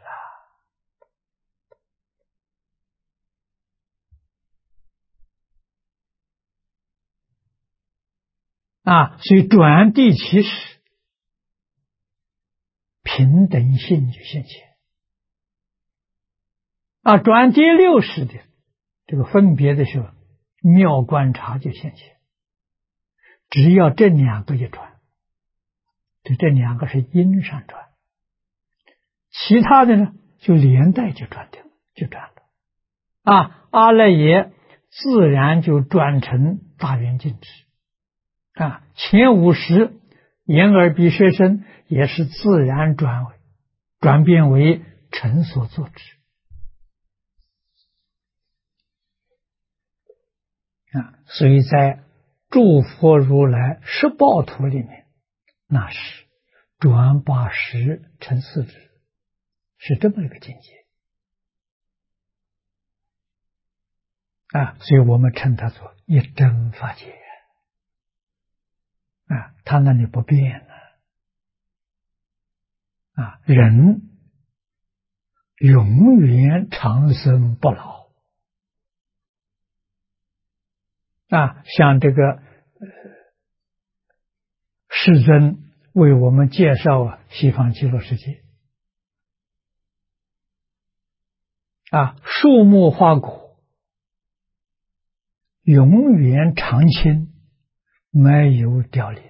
所以转第七识，平等性就现前。转第六识的这个分别的时候，妙观察就现前。只要这两个一转，这两个是因上转，其他的呢就连带就转掉，就转了。阿赖耶自然就转成大圆镜智。前五识眼耳鼻舌身也是自然转变为成所作智。所以在诸佛如来十报土里面，那是转八识成四智，是这么一个境界。所以我们称它做一真法界。它那里不变人永远长生不老。像这个世尊为我们介绍西方极乐世界树木花果永远常青，没有凋零。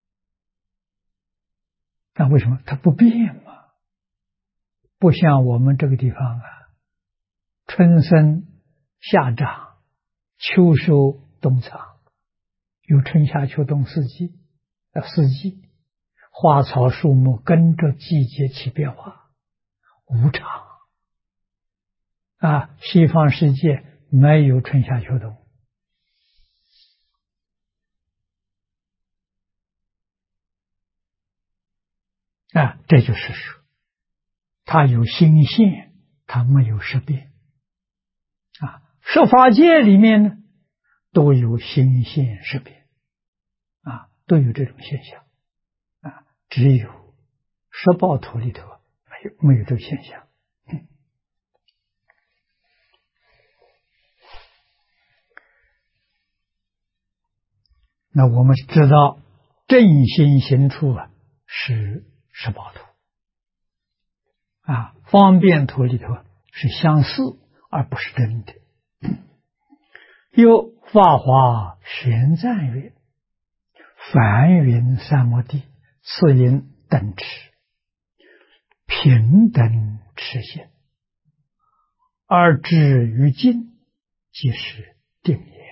为什么？它不变嘛，不像我们这个地方春生夏长，秋收冬藏，有春夏秋冬四季，花草树木跟着季节起变化，无常西方世界没有春夏秋冬这就是事实。它有心现，它没有识变十法界里面呢，都有心现识变都有这种现象只有十报图里头没有这个现象。那我们知道正心行处是十报图方便图里头是相似而不是真的。有法华玄赞曰：梵云三摩地，次因等持，平等持现，而至于尽，即是定也。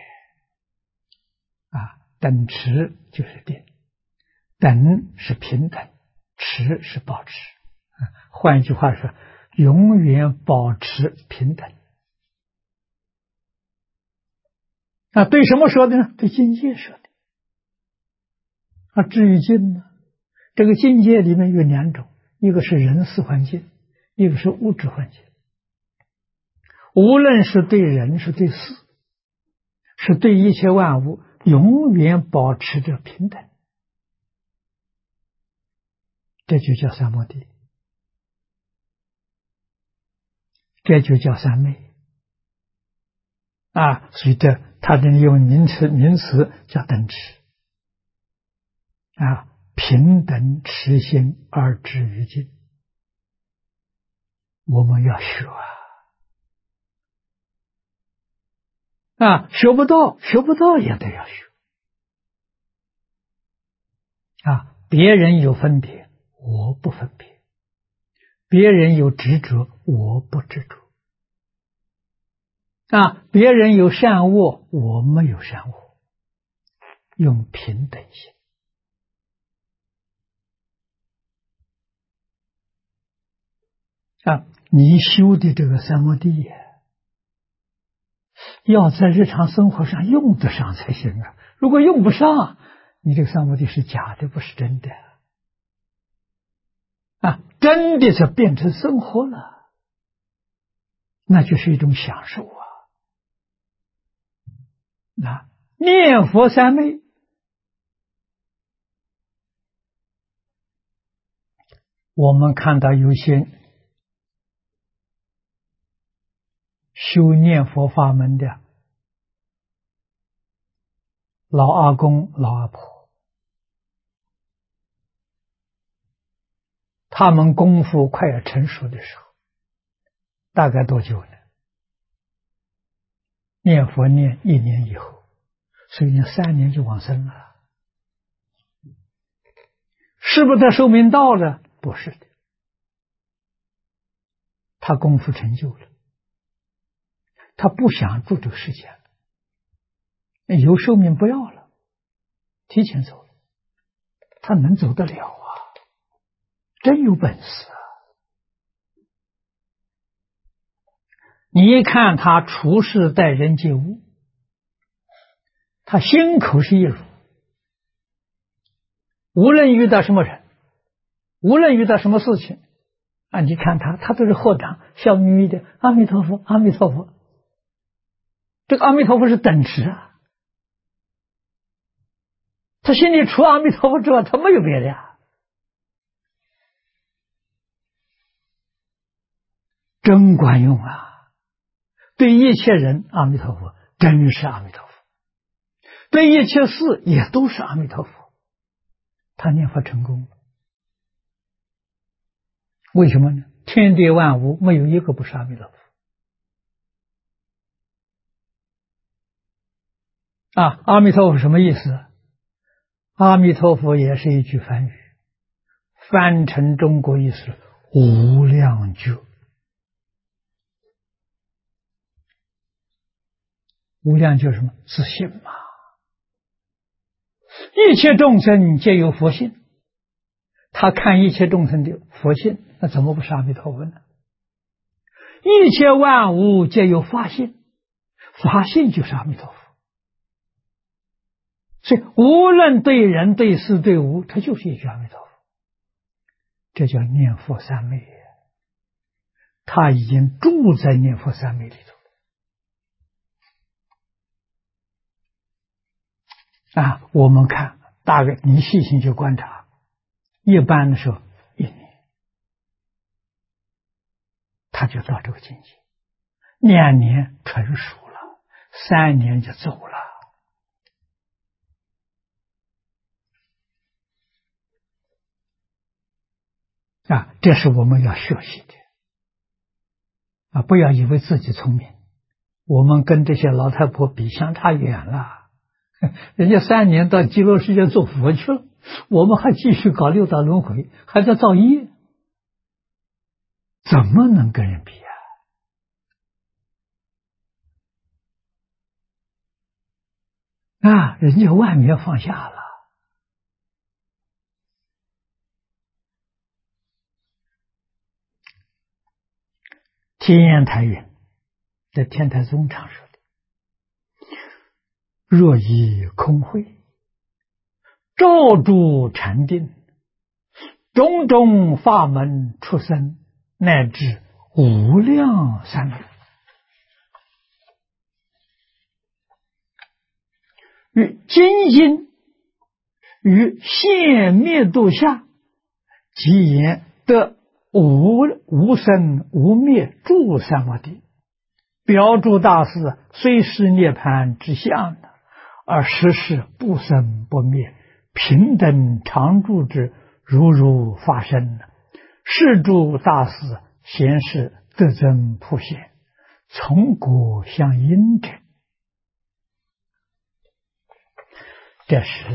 等持就是定，等是平等，持是保持。换一句话说，永远保持平等。对什么说的呢？对境界说的。至于境呢？这个境界里面有两种，一个是人事环境，一个是物质环境。无论是对人，是对事，是对一切万物，永远保持着平等，这就叫三摩地，这就叫三昧所以它用名词叫等持平等持心而至于尽。我们要学学不到也得要学别人有分别，我不分别；别人有执着，我不执着别人有善恶，我没有善恶，用平等心你修的这个三摩地要在日常生活上用得上才行如果用不上，你这个三摩地是假的，不是真的真的就变成生活了，那就是一种享受念佛三昧，我们看到有些修念佛法门的老阿公老阿婆，他们功夫快要成熟的时候，大概多久呢？念佛念1年以后，所以3年就往生了。是不是他寿命到了？不是的，他功夫成就了，他不想住这个世界了，有寿命不要了，提前走了，他能走得了真有本事你一看他处事待人接物，他心口是一如，无论遇到什么人，无论遇到什么事情你看他都是合掌笑眯眯的，阿弥陀佛阿弥陀佛。这个阿弥陀佛是等持他心里除阿弥陀佛之外他没有别的真管用对一切人阿弥陀佛真是阿弥陀佛，对一切事也都是阿弥陀佛，他念佛成功了。为什么呢？天地万物没有一个不是阿弥陀佛阿弥陀佛什么意思？阿弥陀佛也是一句梵语，翻成中国意思无量觉。无量就是什么？自信嘛。一切众生皆有佛性，他看一切众生的佛性，那怎么不是阿弥陀佛呢？ 一切万物皆有法性，法性就是阿弥陀佛。所以无论对人对事对物，它就是一句阿弥陀佛。这叫念佛三昧，他已经住在念佛三昧里头。我们看大概你细心去观察，一般的时候1年他就到这个境界，2年成熟了，3年就走了。这是我们要学习的。不要以为自己聪明，我们跟这些老太婆比相差远了。人家3年到极乐世界做佛去了，我们还继续搞六道轮回，还在造业，怎么能跟人比人家万缘放下了。天眼台云，在天台宗常说的：若以空慧照诸禅定，种种法门出生，乃至无量三昧，与精进于现灭度下，即言得无生无灭诸三摩地。表诸大师虽是涅槃之相，而实是不生不灭，平等常住之如如法身。是诸大师贤士得增普显，从果相应者。这是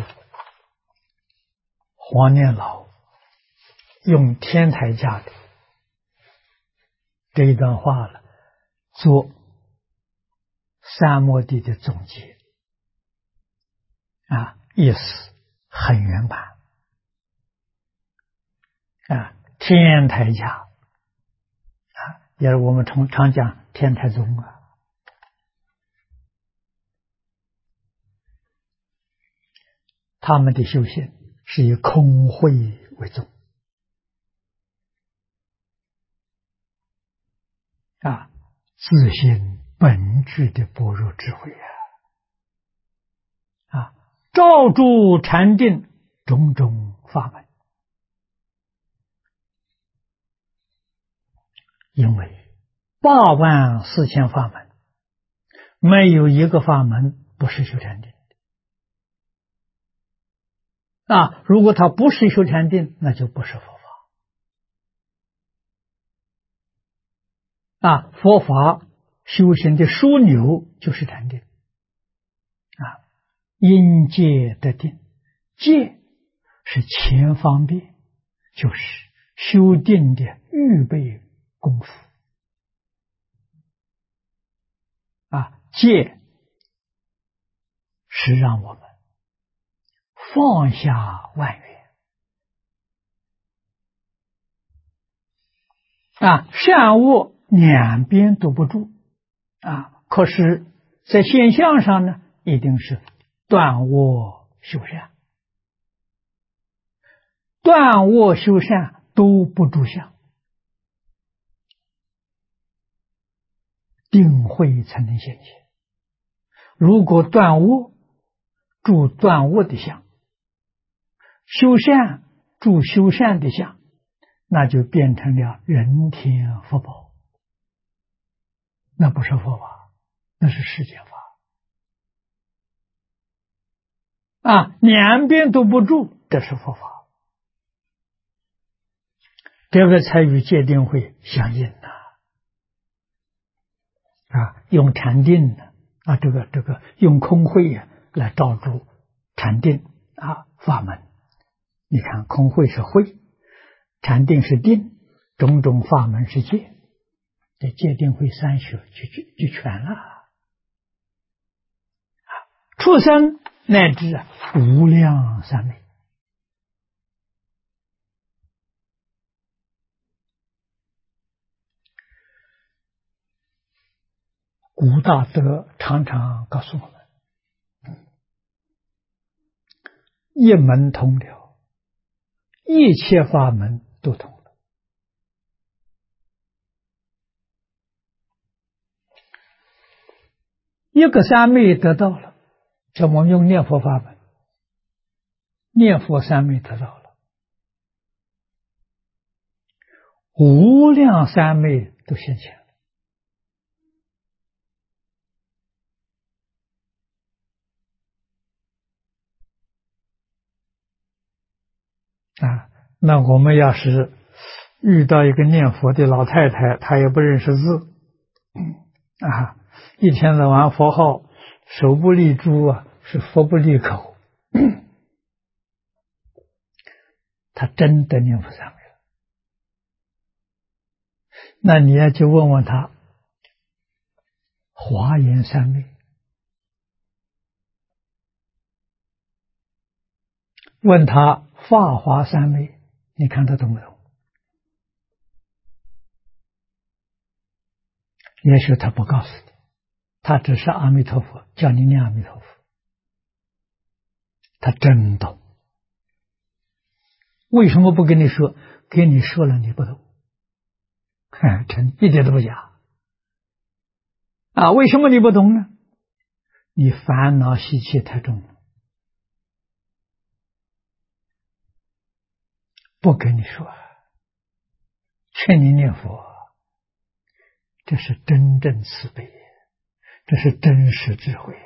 黄念老用天台家的这一段话了，做三摩地的总结意思很圆满天台家也是我们常讲天台宗他们的修行是以空慧为重自性本具的般若智慧照诸禅定种种法门。因为84000法门，没有一个法门不是修禅定的。如果它不是修禅定，那就不是佛法。佛法修行的枢纽就是禅定。因戒得定，戒是前方便，就是修定的预备功夫。戒是让我们放下万缘善恶两边都不住可是在现象上呢，一定是断恶修善，断恶修善都不住相，定慧才能现前。如果断恶住断恶的相，修善住修善的相，那就变成了人天福报，那不是佛法，那是世间法两边都不住，这是佛法，这个才与戒定慧相应用禅定这个用空慧来照住禅定法门。你看空慧是慧，禅定是定，种种法门是戒，这戒定慧三学就全了。出生乃至无量三昧。 古大德常常告诉我们，一门通了，一切法门都通了。一个三昧得到了，这我们用念佛法门，念佛三昧得到了，无量三昧都现前了。那我们要是遇到一个念佛的老太太，她也不认识字，一天到晚佛号手不离珠是佛不离口，她真的念佛三昧了。那你要去问问她华严三昧，问他法华三昧，你看他懂不懂？也许他不告诉你，他只是阿弥陀佛，叫你念阿弥陀佛。他真懂。为什么不跟你说？跟你说了你不懂，真一点都不假。为什么你不懂呢？你烦恼习气太重了。不跟你说，劝你念佛，这是真正慈悲，这是真实智慧。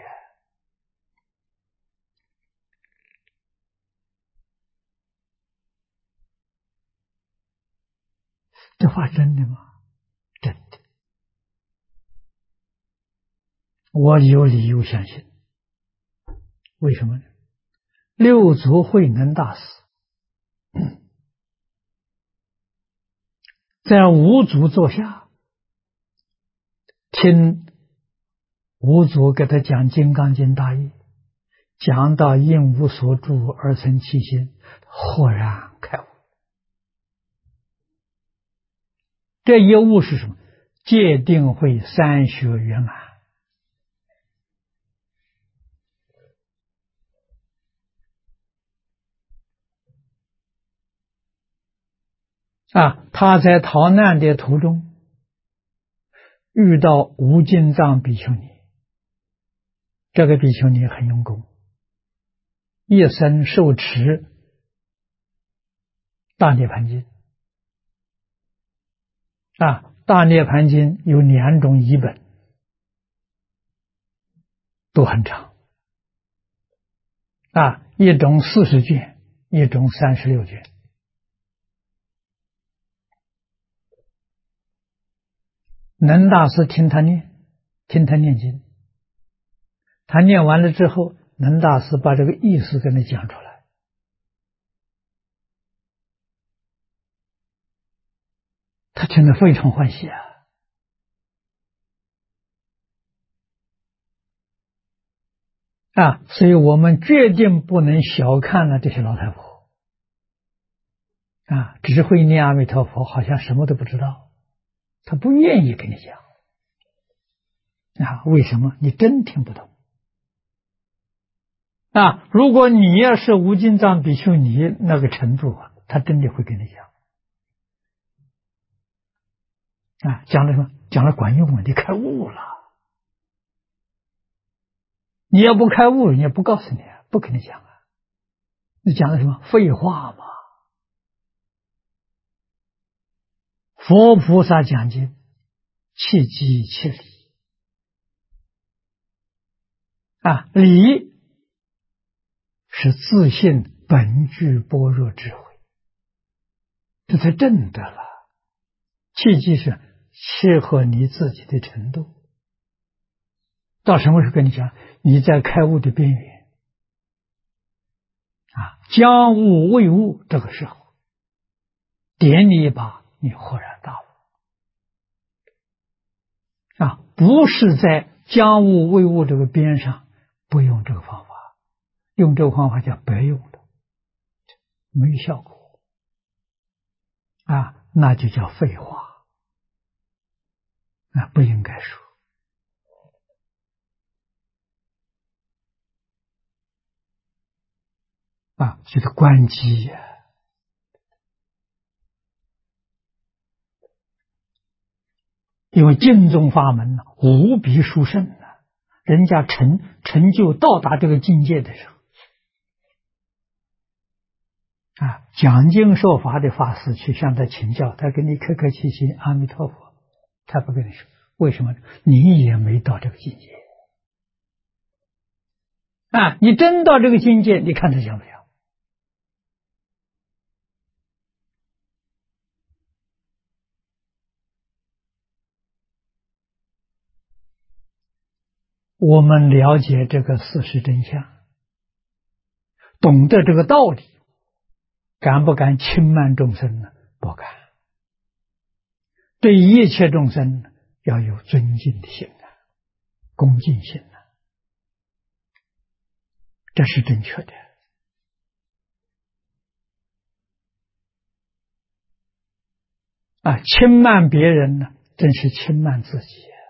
这话真的吗？真的，我有理由相信。为什么呢？六祖慧能大师在五祖座下听五祖给他讲《金刚经》大义，讲到应无所住而生其心，豁然开悟。这一悟是什么？戒定慧三学圆满。他在逃难的途中遇到无尽藏比丘尼，这个比丘尼很用功，一生受持大涅盘经。大涅盘经有2种译本，都很长。一种40卷，一种36卷。能大师听他念经，他念完了之后，能大师把这个意思跟他讲出来。他听得非常欢喜所以我们决定不能小看了这些老太婆只会念阿弥陀佛，好像什么都不知道，他不愿意跟你讲为什么？你真听不懂如果你要是无尽藏比丘尼那个程度他真的会跟你讲讲了什么？讲了管用你开悟了。你要不开悟，人家不告诉你，不跟你讲你讲的什么？废话嘛。佛菩萨讲经，切机切理理是自信本具般若智慧，这才正得了。切机是切合你自己的程度。到什么时候跟你讲？你在开悟的边缘将悟未悟，这个时候点你一把，你豁然大悟不是在将悟未悟这个边上，不用这个方法，用这个方法叫白用的，没效果那就叫废话不应该说就是观机呀。因为净宗法门无比殊胜人家成就到达这个境界的时候，讲经说法的法师去向他请教，他跟你客客气气，阿弥陀佛，他不跟你说，为什么？你也没到这个境界你真到这个境界，你看他像不像？我们了解这个事实真相，懂得这个道理，敢不敢轻慢众生呢？不敢。对一切众生要有尊敬的心恭敬心这是正确的轻慢别人呢，真是轻慢自己。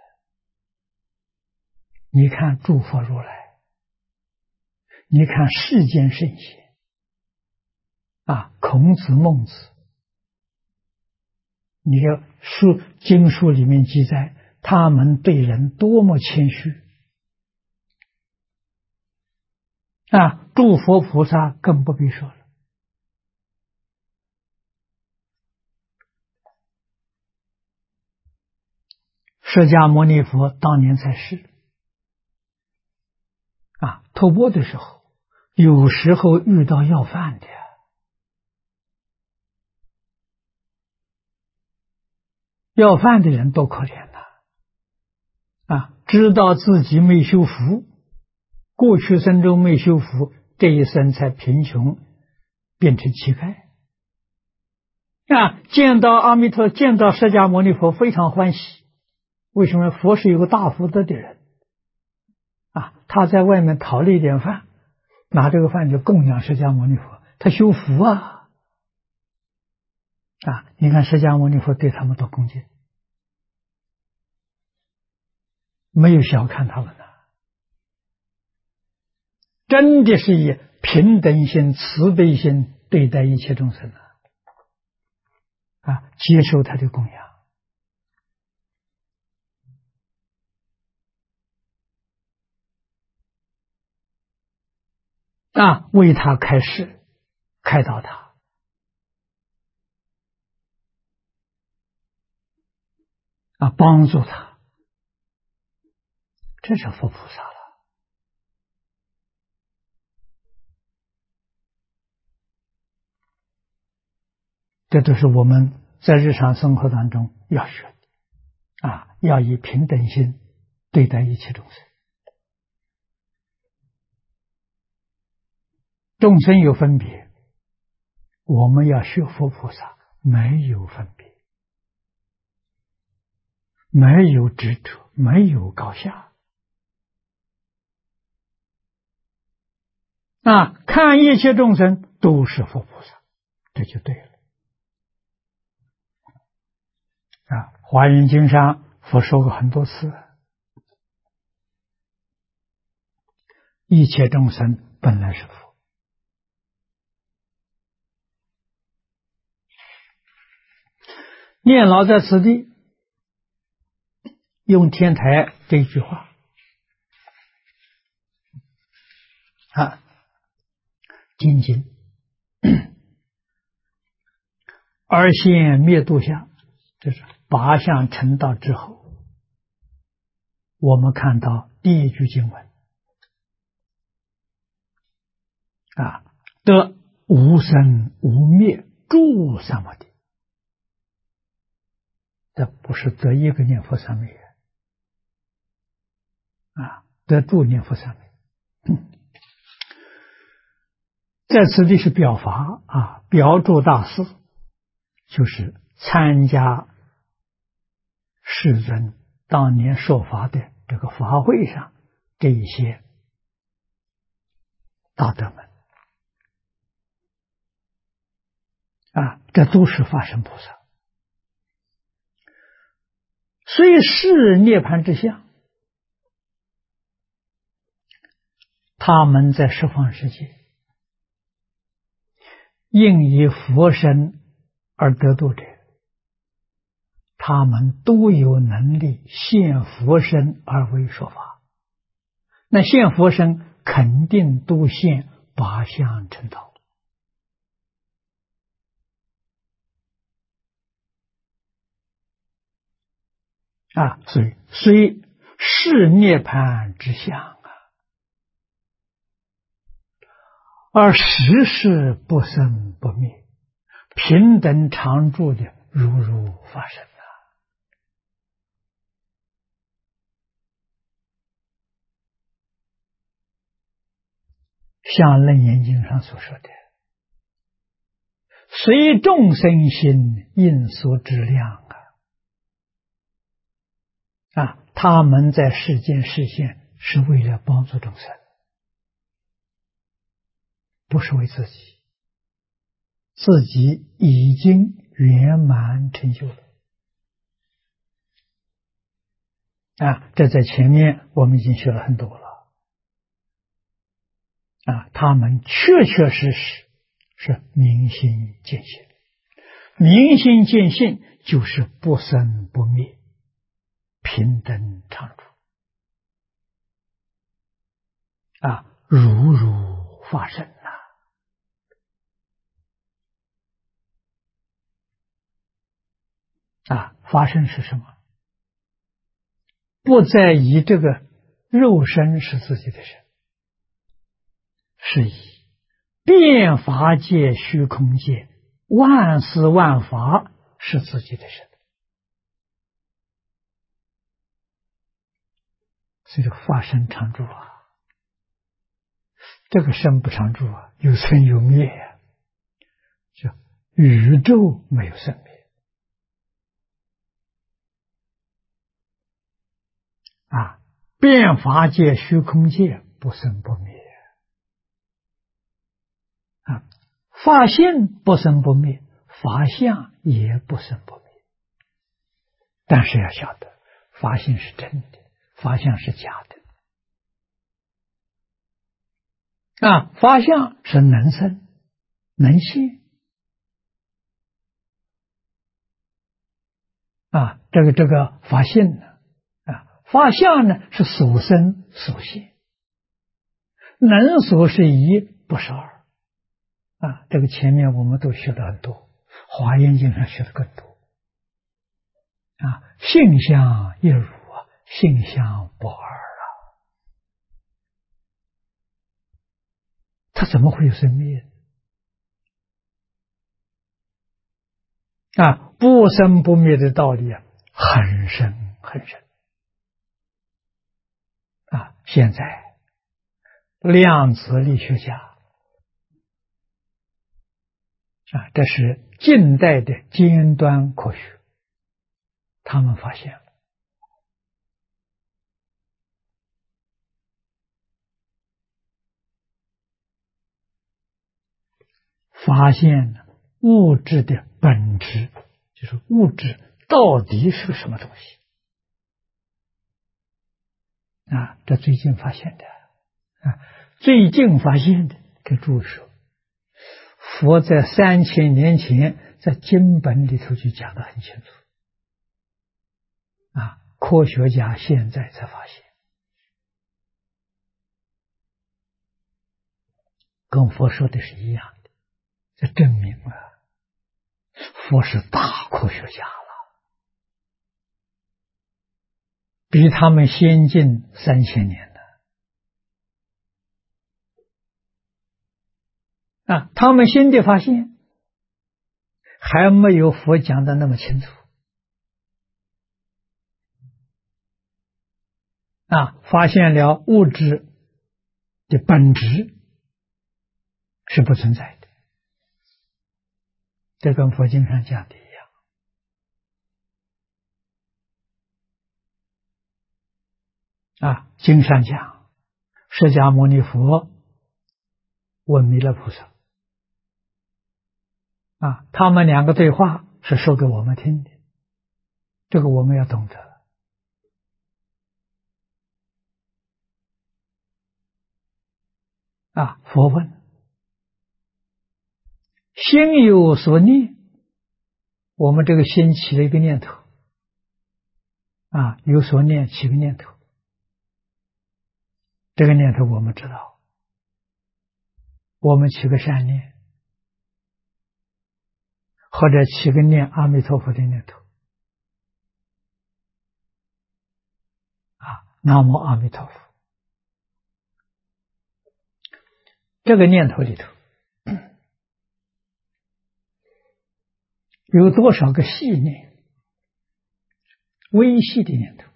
你看诸佛如来，你看世间圣贤孔子、孟子，你要经书里面记载，他们对人多么谦虚诸佛菩萨更不必说了。释迦牟尼佛当年在世托钵的时候，有时候遇到要饭的要饭的人多可怜知道自己没修福，过去生中没修福，这一生才贫穷变成乞丐见到阿弥陀，见到释迦牟尼佛非常欢喜。为什么？佛是有个大福德的人他在外面讨了一点饭，拿这个饭就供养释迦牟尼佛，他修福你看释迦牟尼佛对他们多恭敬，没有小看他们真的是以平等心、慈悲心对待一切众生接受他的供养为他开示，开导他帮助他，这是佛菩萨了。这都是我们在日常生活当中要学的要以平等心对待一切众生。众生有分别，我们要学佛菩萨没有分别，没有执着，没有高下看一切众生都是佛菩萨，这就对了华严经上佛说过很多次，一切众生本来是佛。念老在此地用天台这句话精进而现灭度相，这是八相成道之后，我们看到第一句经文得无生无灭诸三摩地，这不是得一个念佛三昧得诸念佛三昧在此地是表法表诸大师，就是参加世尊当年说法的这个法会上这一些大德们这都是法身菩萨，虽是涅槃之相，他们在十方世界应以佛身而得度者，他们都有能力现佛身而为说法。那现佛身肯定都现八相成道啊，所以虽是涅槃之相啊，而实是不生不灭，平等常住的如如法身啊。像《楞严经》上所说的，随众生心应所知量他们在世间示现是为了帮助众生，不是为自己，自己已经圆满成就了这在前面我们已经学了很多了他们确确实实是明心见性，明心见性就是不生不灭，平等常住如如法身法身是什么？不再以这个肉身是自己的身，是以遍法界虚空界万事万法是自己的身。所以这个法身常住这个身不常住有生有灭就宇宙没有生灭遍法界虚空界不生不灭法性不生不灭，法相也不生不灭。但是要晓得，法性是真的，法相是假的法相是能生能现这个法性呢法相呢是所生所现，能所是一，不是二这个前面我们都学了很多，华严经上学的更多性相一如性相不二它怎么会有生灭不生不灭的道理很深很深现在量子力学家这是近代的尖端科学，他们发现了物质的本质，就是物质到底是个什么东西这最近发现的最近发现的给诸位说，佛在3000年前在经本里头就讲得很清楚科学家现在才发现，跟佛说的是一样的，这证明佛是大科学家了，比他们先进3000年他们新的发现还没有佛讲的那么清楚发现了物质的本质是不存在的，这跟佛经上讲的一样经上讲释迦牟尼佛问弥勒菩萨他们两个对话是说给我们听的，这个我们要懂得佛问心有所念，我们这个心起了一个念头有所念，起个念头，这个念头我们知道，我们起个善念，或者起个念阿弥陀佛的念头南无阿弥陀佛，这个念头里头有多少个细念，微细的念头，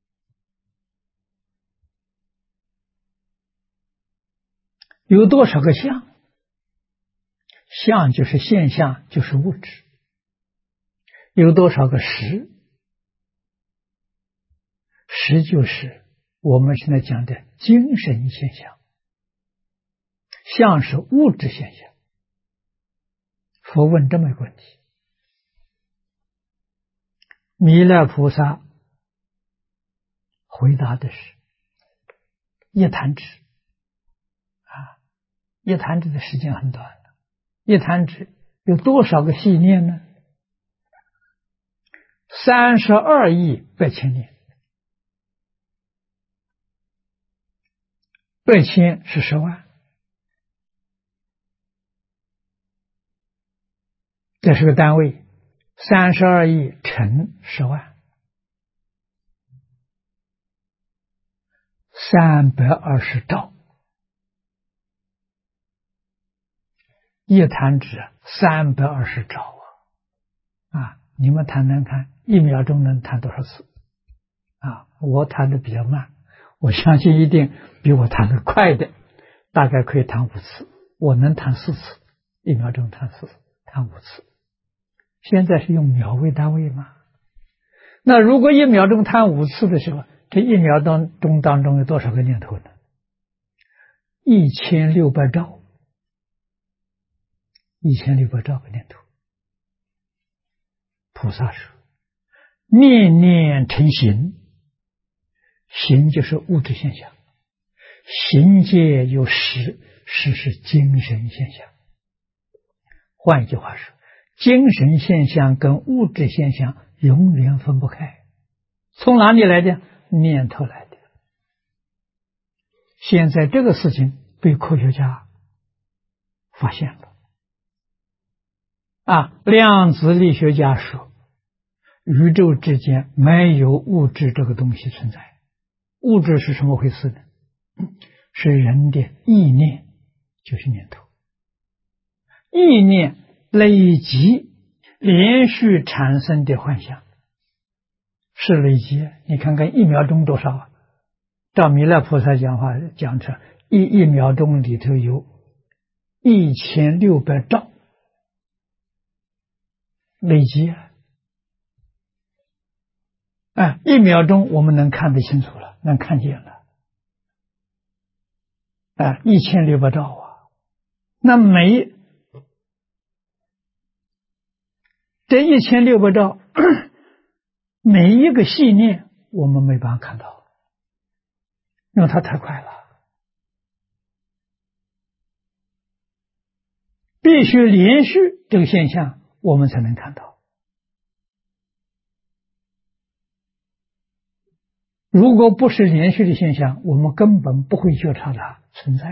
有多少个相，相就是现象，就是物质，有多少个识，识就是我们现在讲的精神现象，相是物质现象。佛问这么一个问题，弥勒菩萨回答的是一弹指一弹指的时间很短的，一弹指有多少个细念呢？32亿8千念，8千是10万，这是个单位，32亿乘10万，320兆，一弹指320兆你们谈谈看，1秒钟能弹多少次我弹的比较慢，我相信一定比我弹的快的，大概可以弹5次，我能弹4次，1秒钟弹4次，弹5次。现在是用秒为单位吗？那如果1秒钟弹5次的时候，这1秒钟当中有多少个念头呢？1600兆，1600兆个念头。菩萨说念念成形，形就是物质现象，形界有识，识是精神现象。换一句话说，精神现象跟物质现象永远分不开。从哪里来的？念头来的。现在这个事情被科学家发现了量子力学家说，宇宙之间没有物质这个东西存在。物质是什么回事呢？是人的意念，就是念头。意念累积连续产生的幻想，是累积。你看看1秒钟多少照弥勒菩萨讲话讲成一秒钟里头有1600兆累积1秒钟我们能看得清楚了，能看见了1600兆那这1600兆每一个细念我们没办法看到，因为它太快了，必须连续这个现象我们才能看到。如果不是连续的现象，我们根本不会觉察它存在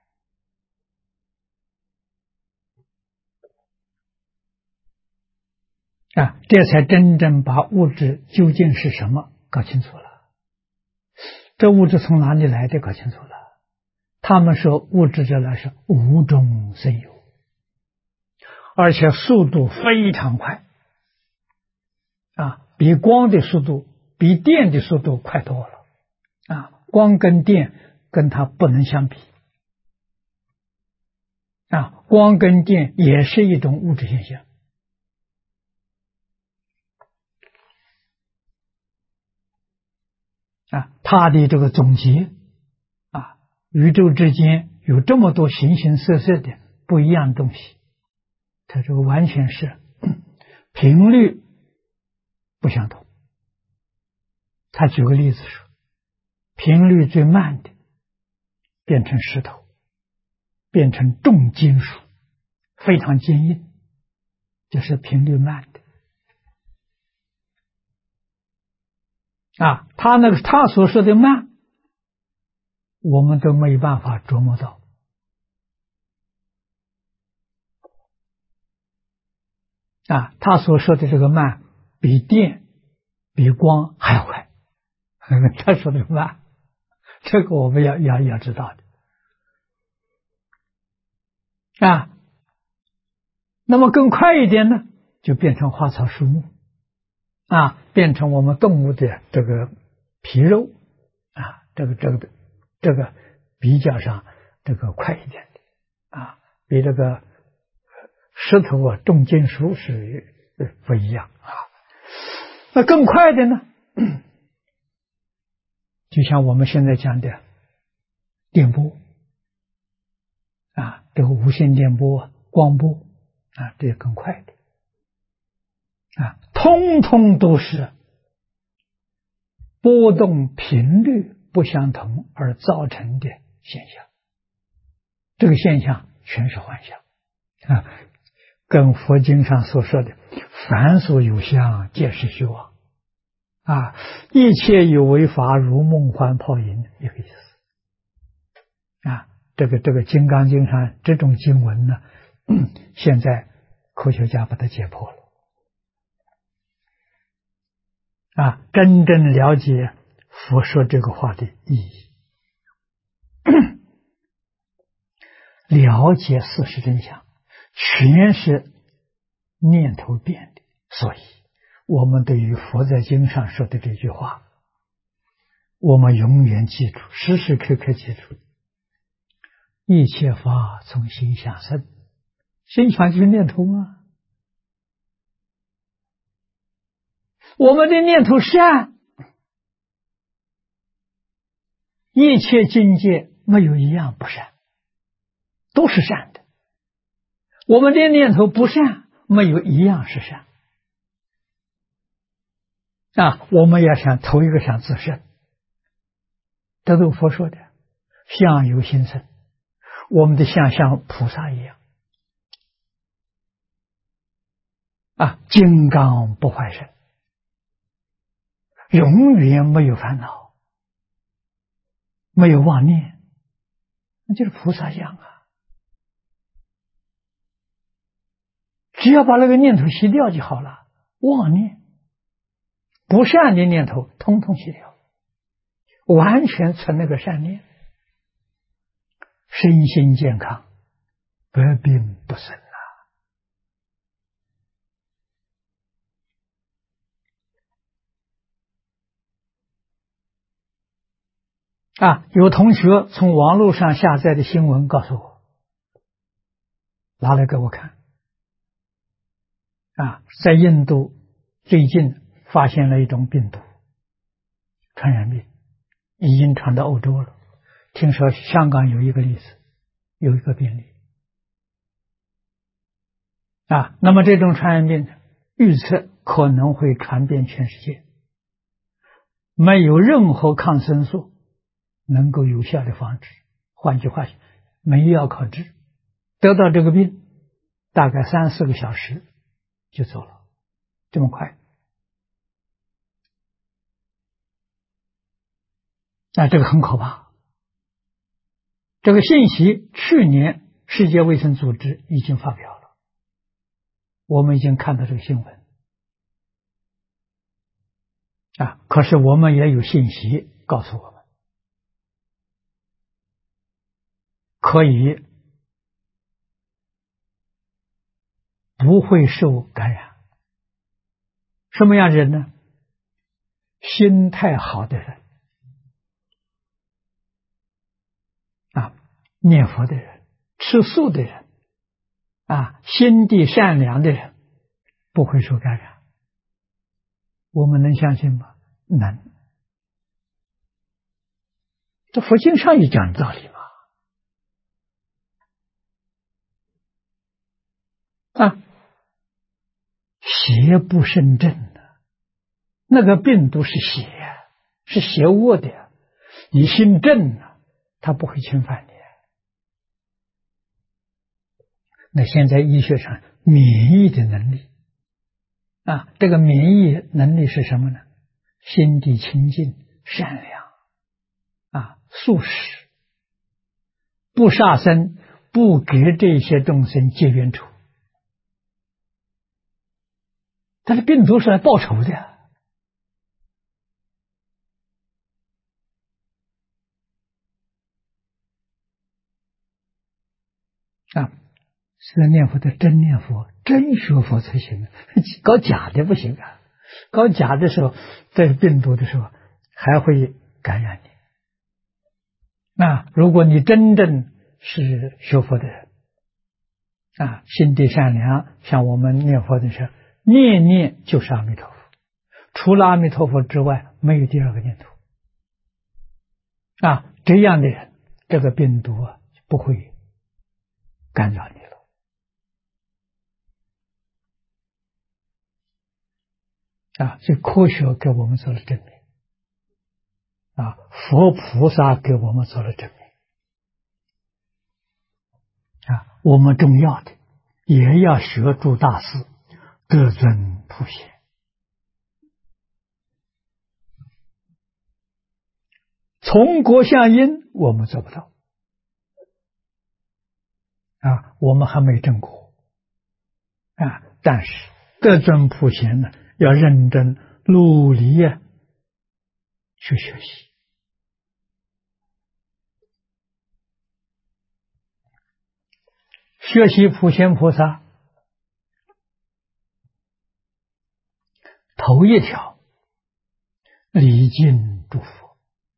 这才真正把物质究竟是什么搞清楚了。这物质从哪里来的搞清楚了。他们说物质这来是无中生有，而且速度非常快比光的速度比电的速度快多了光跟电跟它不能相比光跟电也是一种物质现象它的这个总结宇宙之间有这么多形形色色的不一样东西，它这个完全是频率不相同。他举个例子说，频率最慢的变成石头，变成重金属， 非常坚硬，就是频率慢的。他所说的慢，我们都没有办法琢磨到。他所说的这个慢，比电、比光还要快。他说的慢，这个我们要知道的。那么更快一点呢，就变成花草树木，变成我们动物的这个皮肉，这个比较上这个快一点的，比这个石头重金属是不一样。那更快的呢，就像我们现在讲的电波，这个无线电波、光波，这些更快的，通通都是波动频率不相同而造成的现象。这个现象全是幻象，跟佛经上所说的凡所有相，皆是虚妄，一切有为法，如梦幻泡影，一个意思。这个金刚经上这种经文呢，现在科学家把它解剖了。真正了解佛说这个话的意义，了解事实真相，全是念头变的。所以我们对于佛在经上说的这句话，我们永远记住，时时刻刻记住，一切法从心想生。心想就是念头吗？我们的念头善，一切境界没有一样不善，都是善的。我们的念头不善，没有一样是善。我们要想头一个想自身，这都佛说的，相由心生。我们的相像菩萨一样，金刚不坏身，永远没有烦恼，没有妄念，那就是菩萨相只要把那个念头熄掉就好了，妄念不善的念头通通熄掉，完全存那个善念，身心健康，百病不生有同学从网络上下载的新闻告诉我，拿来给我看。在印度最近发现了一种病毒，传染病，已经传到欧洲了。听说香港有一个例子，有一个病例。那么这种传染病预测可能会传遍全世界，没有任何抗生素能够有效的防治。换句话说，没药可治，得到这个病大概3-4个小时就走了，这么快。这个很可怕。这个信息去年世界卫生组织已经发表了，我们已经看到这个新闻。可是我们也有信息告诉我们，可以不会受感染。什么样的人呢？心态好的人，念佛的人，吃素的人，心地善良的人，不会受感染。我们能相信吗？能。这佛经上也讲道理嘛。邪不胜正的，那个病毒是邪，是邪恶的，你心正了，它不会侵犯你。 那现在医学上免疫的能力这个免疫能力是什么呢？心地清净、善良素食，不杀生，不给这些众生结冤仇。但是病毒是来报仇的是念佛的真念佛，真学佛才行搞假的不行搞假的时候，这病毒的时候还会感染你。如果你真正是学佛的人心地善良，像我们念佛的时候，念念就是阿弥陀佛，除了阿弥陀佛之外没有第二个念头这样的人，这个病毒不会干扰你了所以科学给我们做了证明佛菩萨给我们做了证明我们重要的也要学诸大师得尊普贤从果向因我们做不到我们还没证果但是得尊普贤呢，要认真努力去学习学习普贤菩萨头一条礼敬诸佛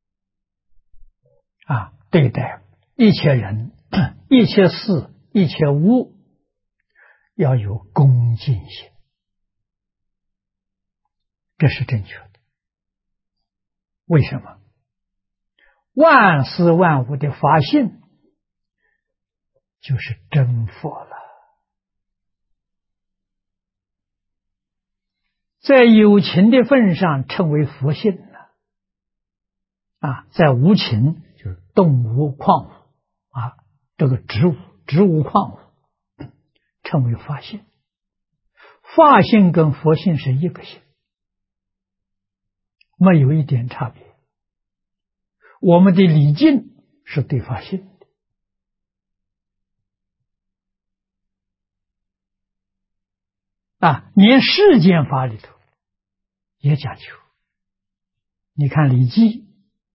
对待一切人一切事一切物要有恭敬心，这是正确的。为什么？万事万物的法性就是真佛了，在有情的份上称为佛性在无情就是动物矿物这个植物矿物称为法性。法性跟佛性是一个性，没有一点差别。我们的礼敬是对法性的连世间法里头也讲究。你看礼记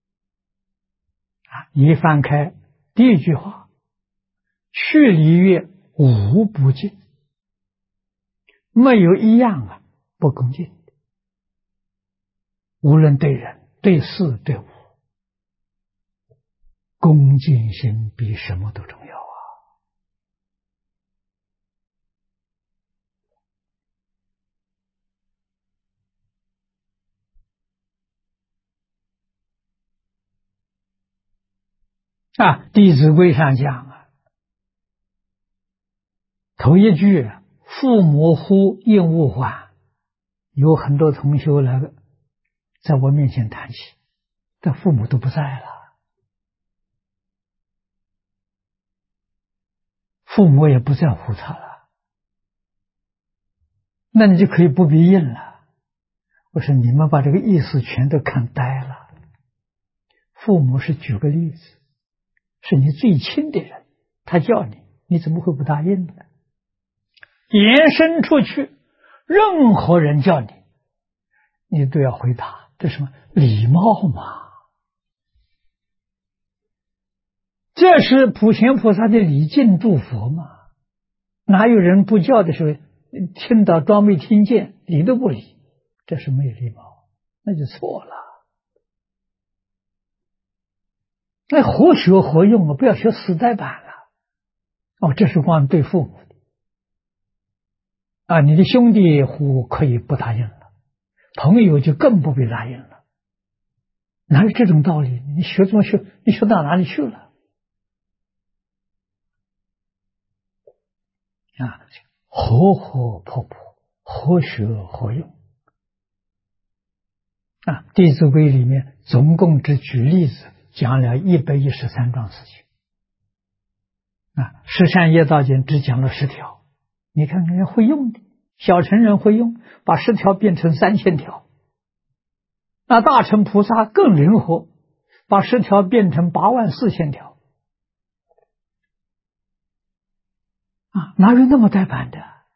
你翻开第一句话，去礼乐无不敬，没有一样不恭敬的，无论对人对事对物，恭敬心比什么都重要弟子规上讲头一句父母呼应勿缓，有很多同修来在我面前谈起，但父母都不在了，父母也不在乎他了，那你就可以不必应了。我说你们把这个意思全都看呆了。父母是举个例子，是你最亲的人，他叫你，你怎么会不答应呢？延伸出去，任何人叫你，你都要回答，这是什么？礼貌嘛。这是普贤菩萨的礼敬诸佛嘛。哪有人不叫的时候，听到装没听见，理都不理，这是没有礼貌，那就错了。那活学活用不要学死呆板了。这是光对父母的你的兄弟呼可以不答应了，朋友就更不必答应了。哪有这种道理？你学这么学，你学到哪里去了？活活泼泼，活学活用弟子规里面总共只举例子讲了113桩事情十善业道经只讲了10条，你看人家会用的，小乘人会用，把10条变成3000条。那大乘菩萨更灵活，把10条变成84000条。哪有那么呆板的？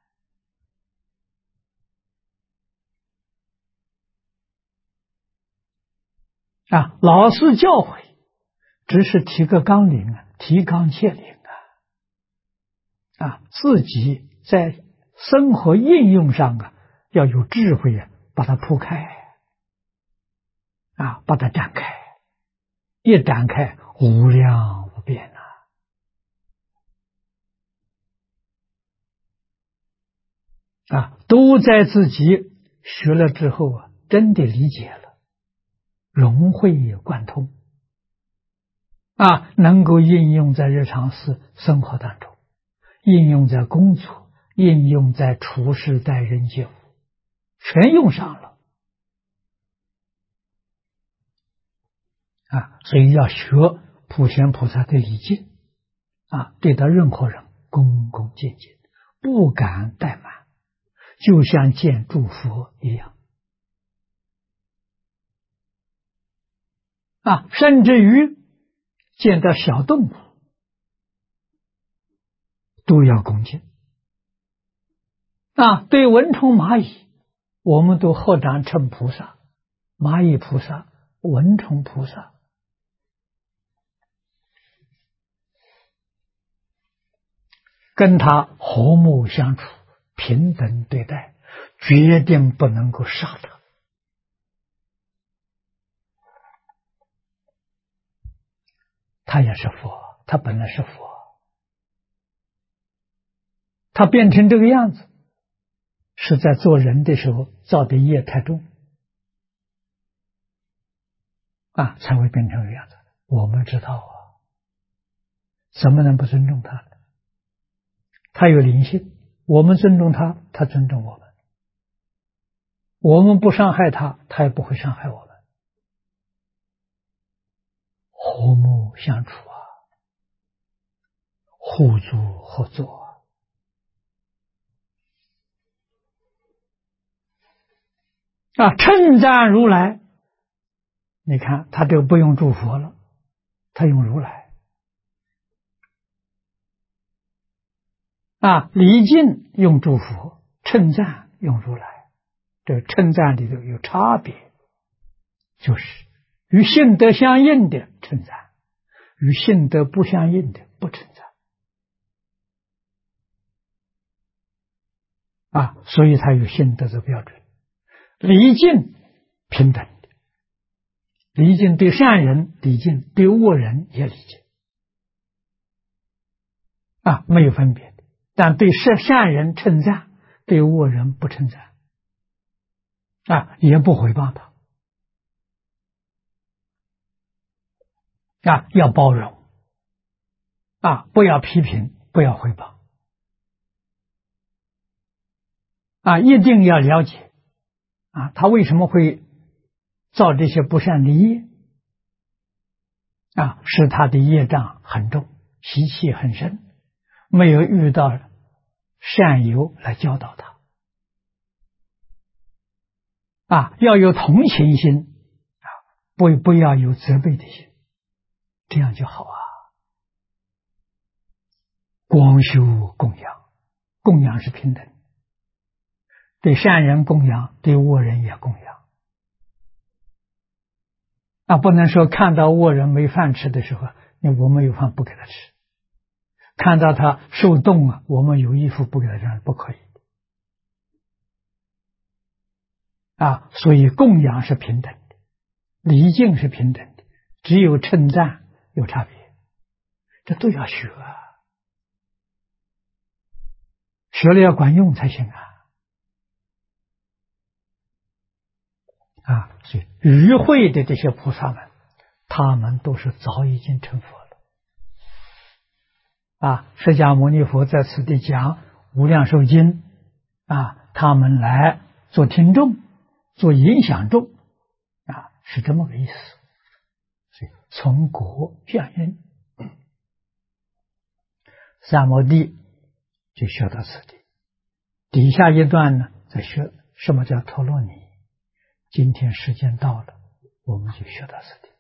老师教诲只是提个纲领提纲挈领自己在生活应用上要有智慧把它铺开把它展开，一展开无量无边都在自己学了之后真的理解了，融会贯通能够应用在日常生活当中，应用在工作，应用在处事待人接物，全用上了所以要学普贤菩萨的礼敬对待任何人恭恭敬敬，不敢怠慢，就像见诸佛一样甚至于见到小动物都要恭敬对蚊虫蚂蚁，我们都合掌称菩萨，蚂蚁菩萨，蚊虫菩萨跟他和睦相处，平等对待，决定不能够杀他他也是佛，他本来是佛，他变成这个样子是在做人的时候造的业太重才会变成这个样子。我们知道怎么能不尊重他呢？他有灵性，我们尊重他，他尊重我们，我们不伤害他，他也不会伤害我们，和睦相处互助合作称赞如来，你看他这个不用诸佛了，他用如来礼敬用诸佛，称赞用如来。这个称赞里头有差别，就是与性德相应的称赞，与性德不相应的不称赞所以它有性德的标准。礼敬平等的，礼敬对善人礼敬，对恶人也礼敬没有分别的，但对善人称赞，对恶人不称赞也不诽谤他要包容不要批评，不要诽谤一定要了解他为什么会造这些不善的业是他的业障很重，习气很深，没有遇到善友来教导他要有同情心不要有责备的心，这样就好光修供养，供养是平等，对善人供养，对恶人也供养不能说看到恶人没饭吃的时候，我们有饭不给他吃，看到他受冻我们有衣服不给他穿，不可以所以供养是平等的，礼敬是平等的，只有称赞有差别，这都要学学了要管用才行所以与会的这些菩萨们，他们都是早已经成佛了释迦牟尼佛在此地讲无量寿经他们来做听众，做影响众是这么个意思。所以从果相因， 三摩地就学到此地。底下一段呢，在学什么叫陀罗尼。今天时间到了，我们就学到此地。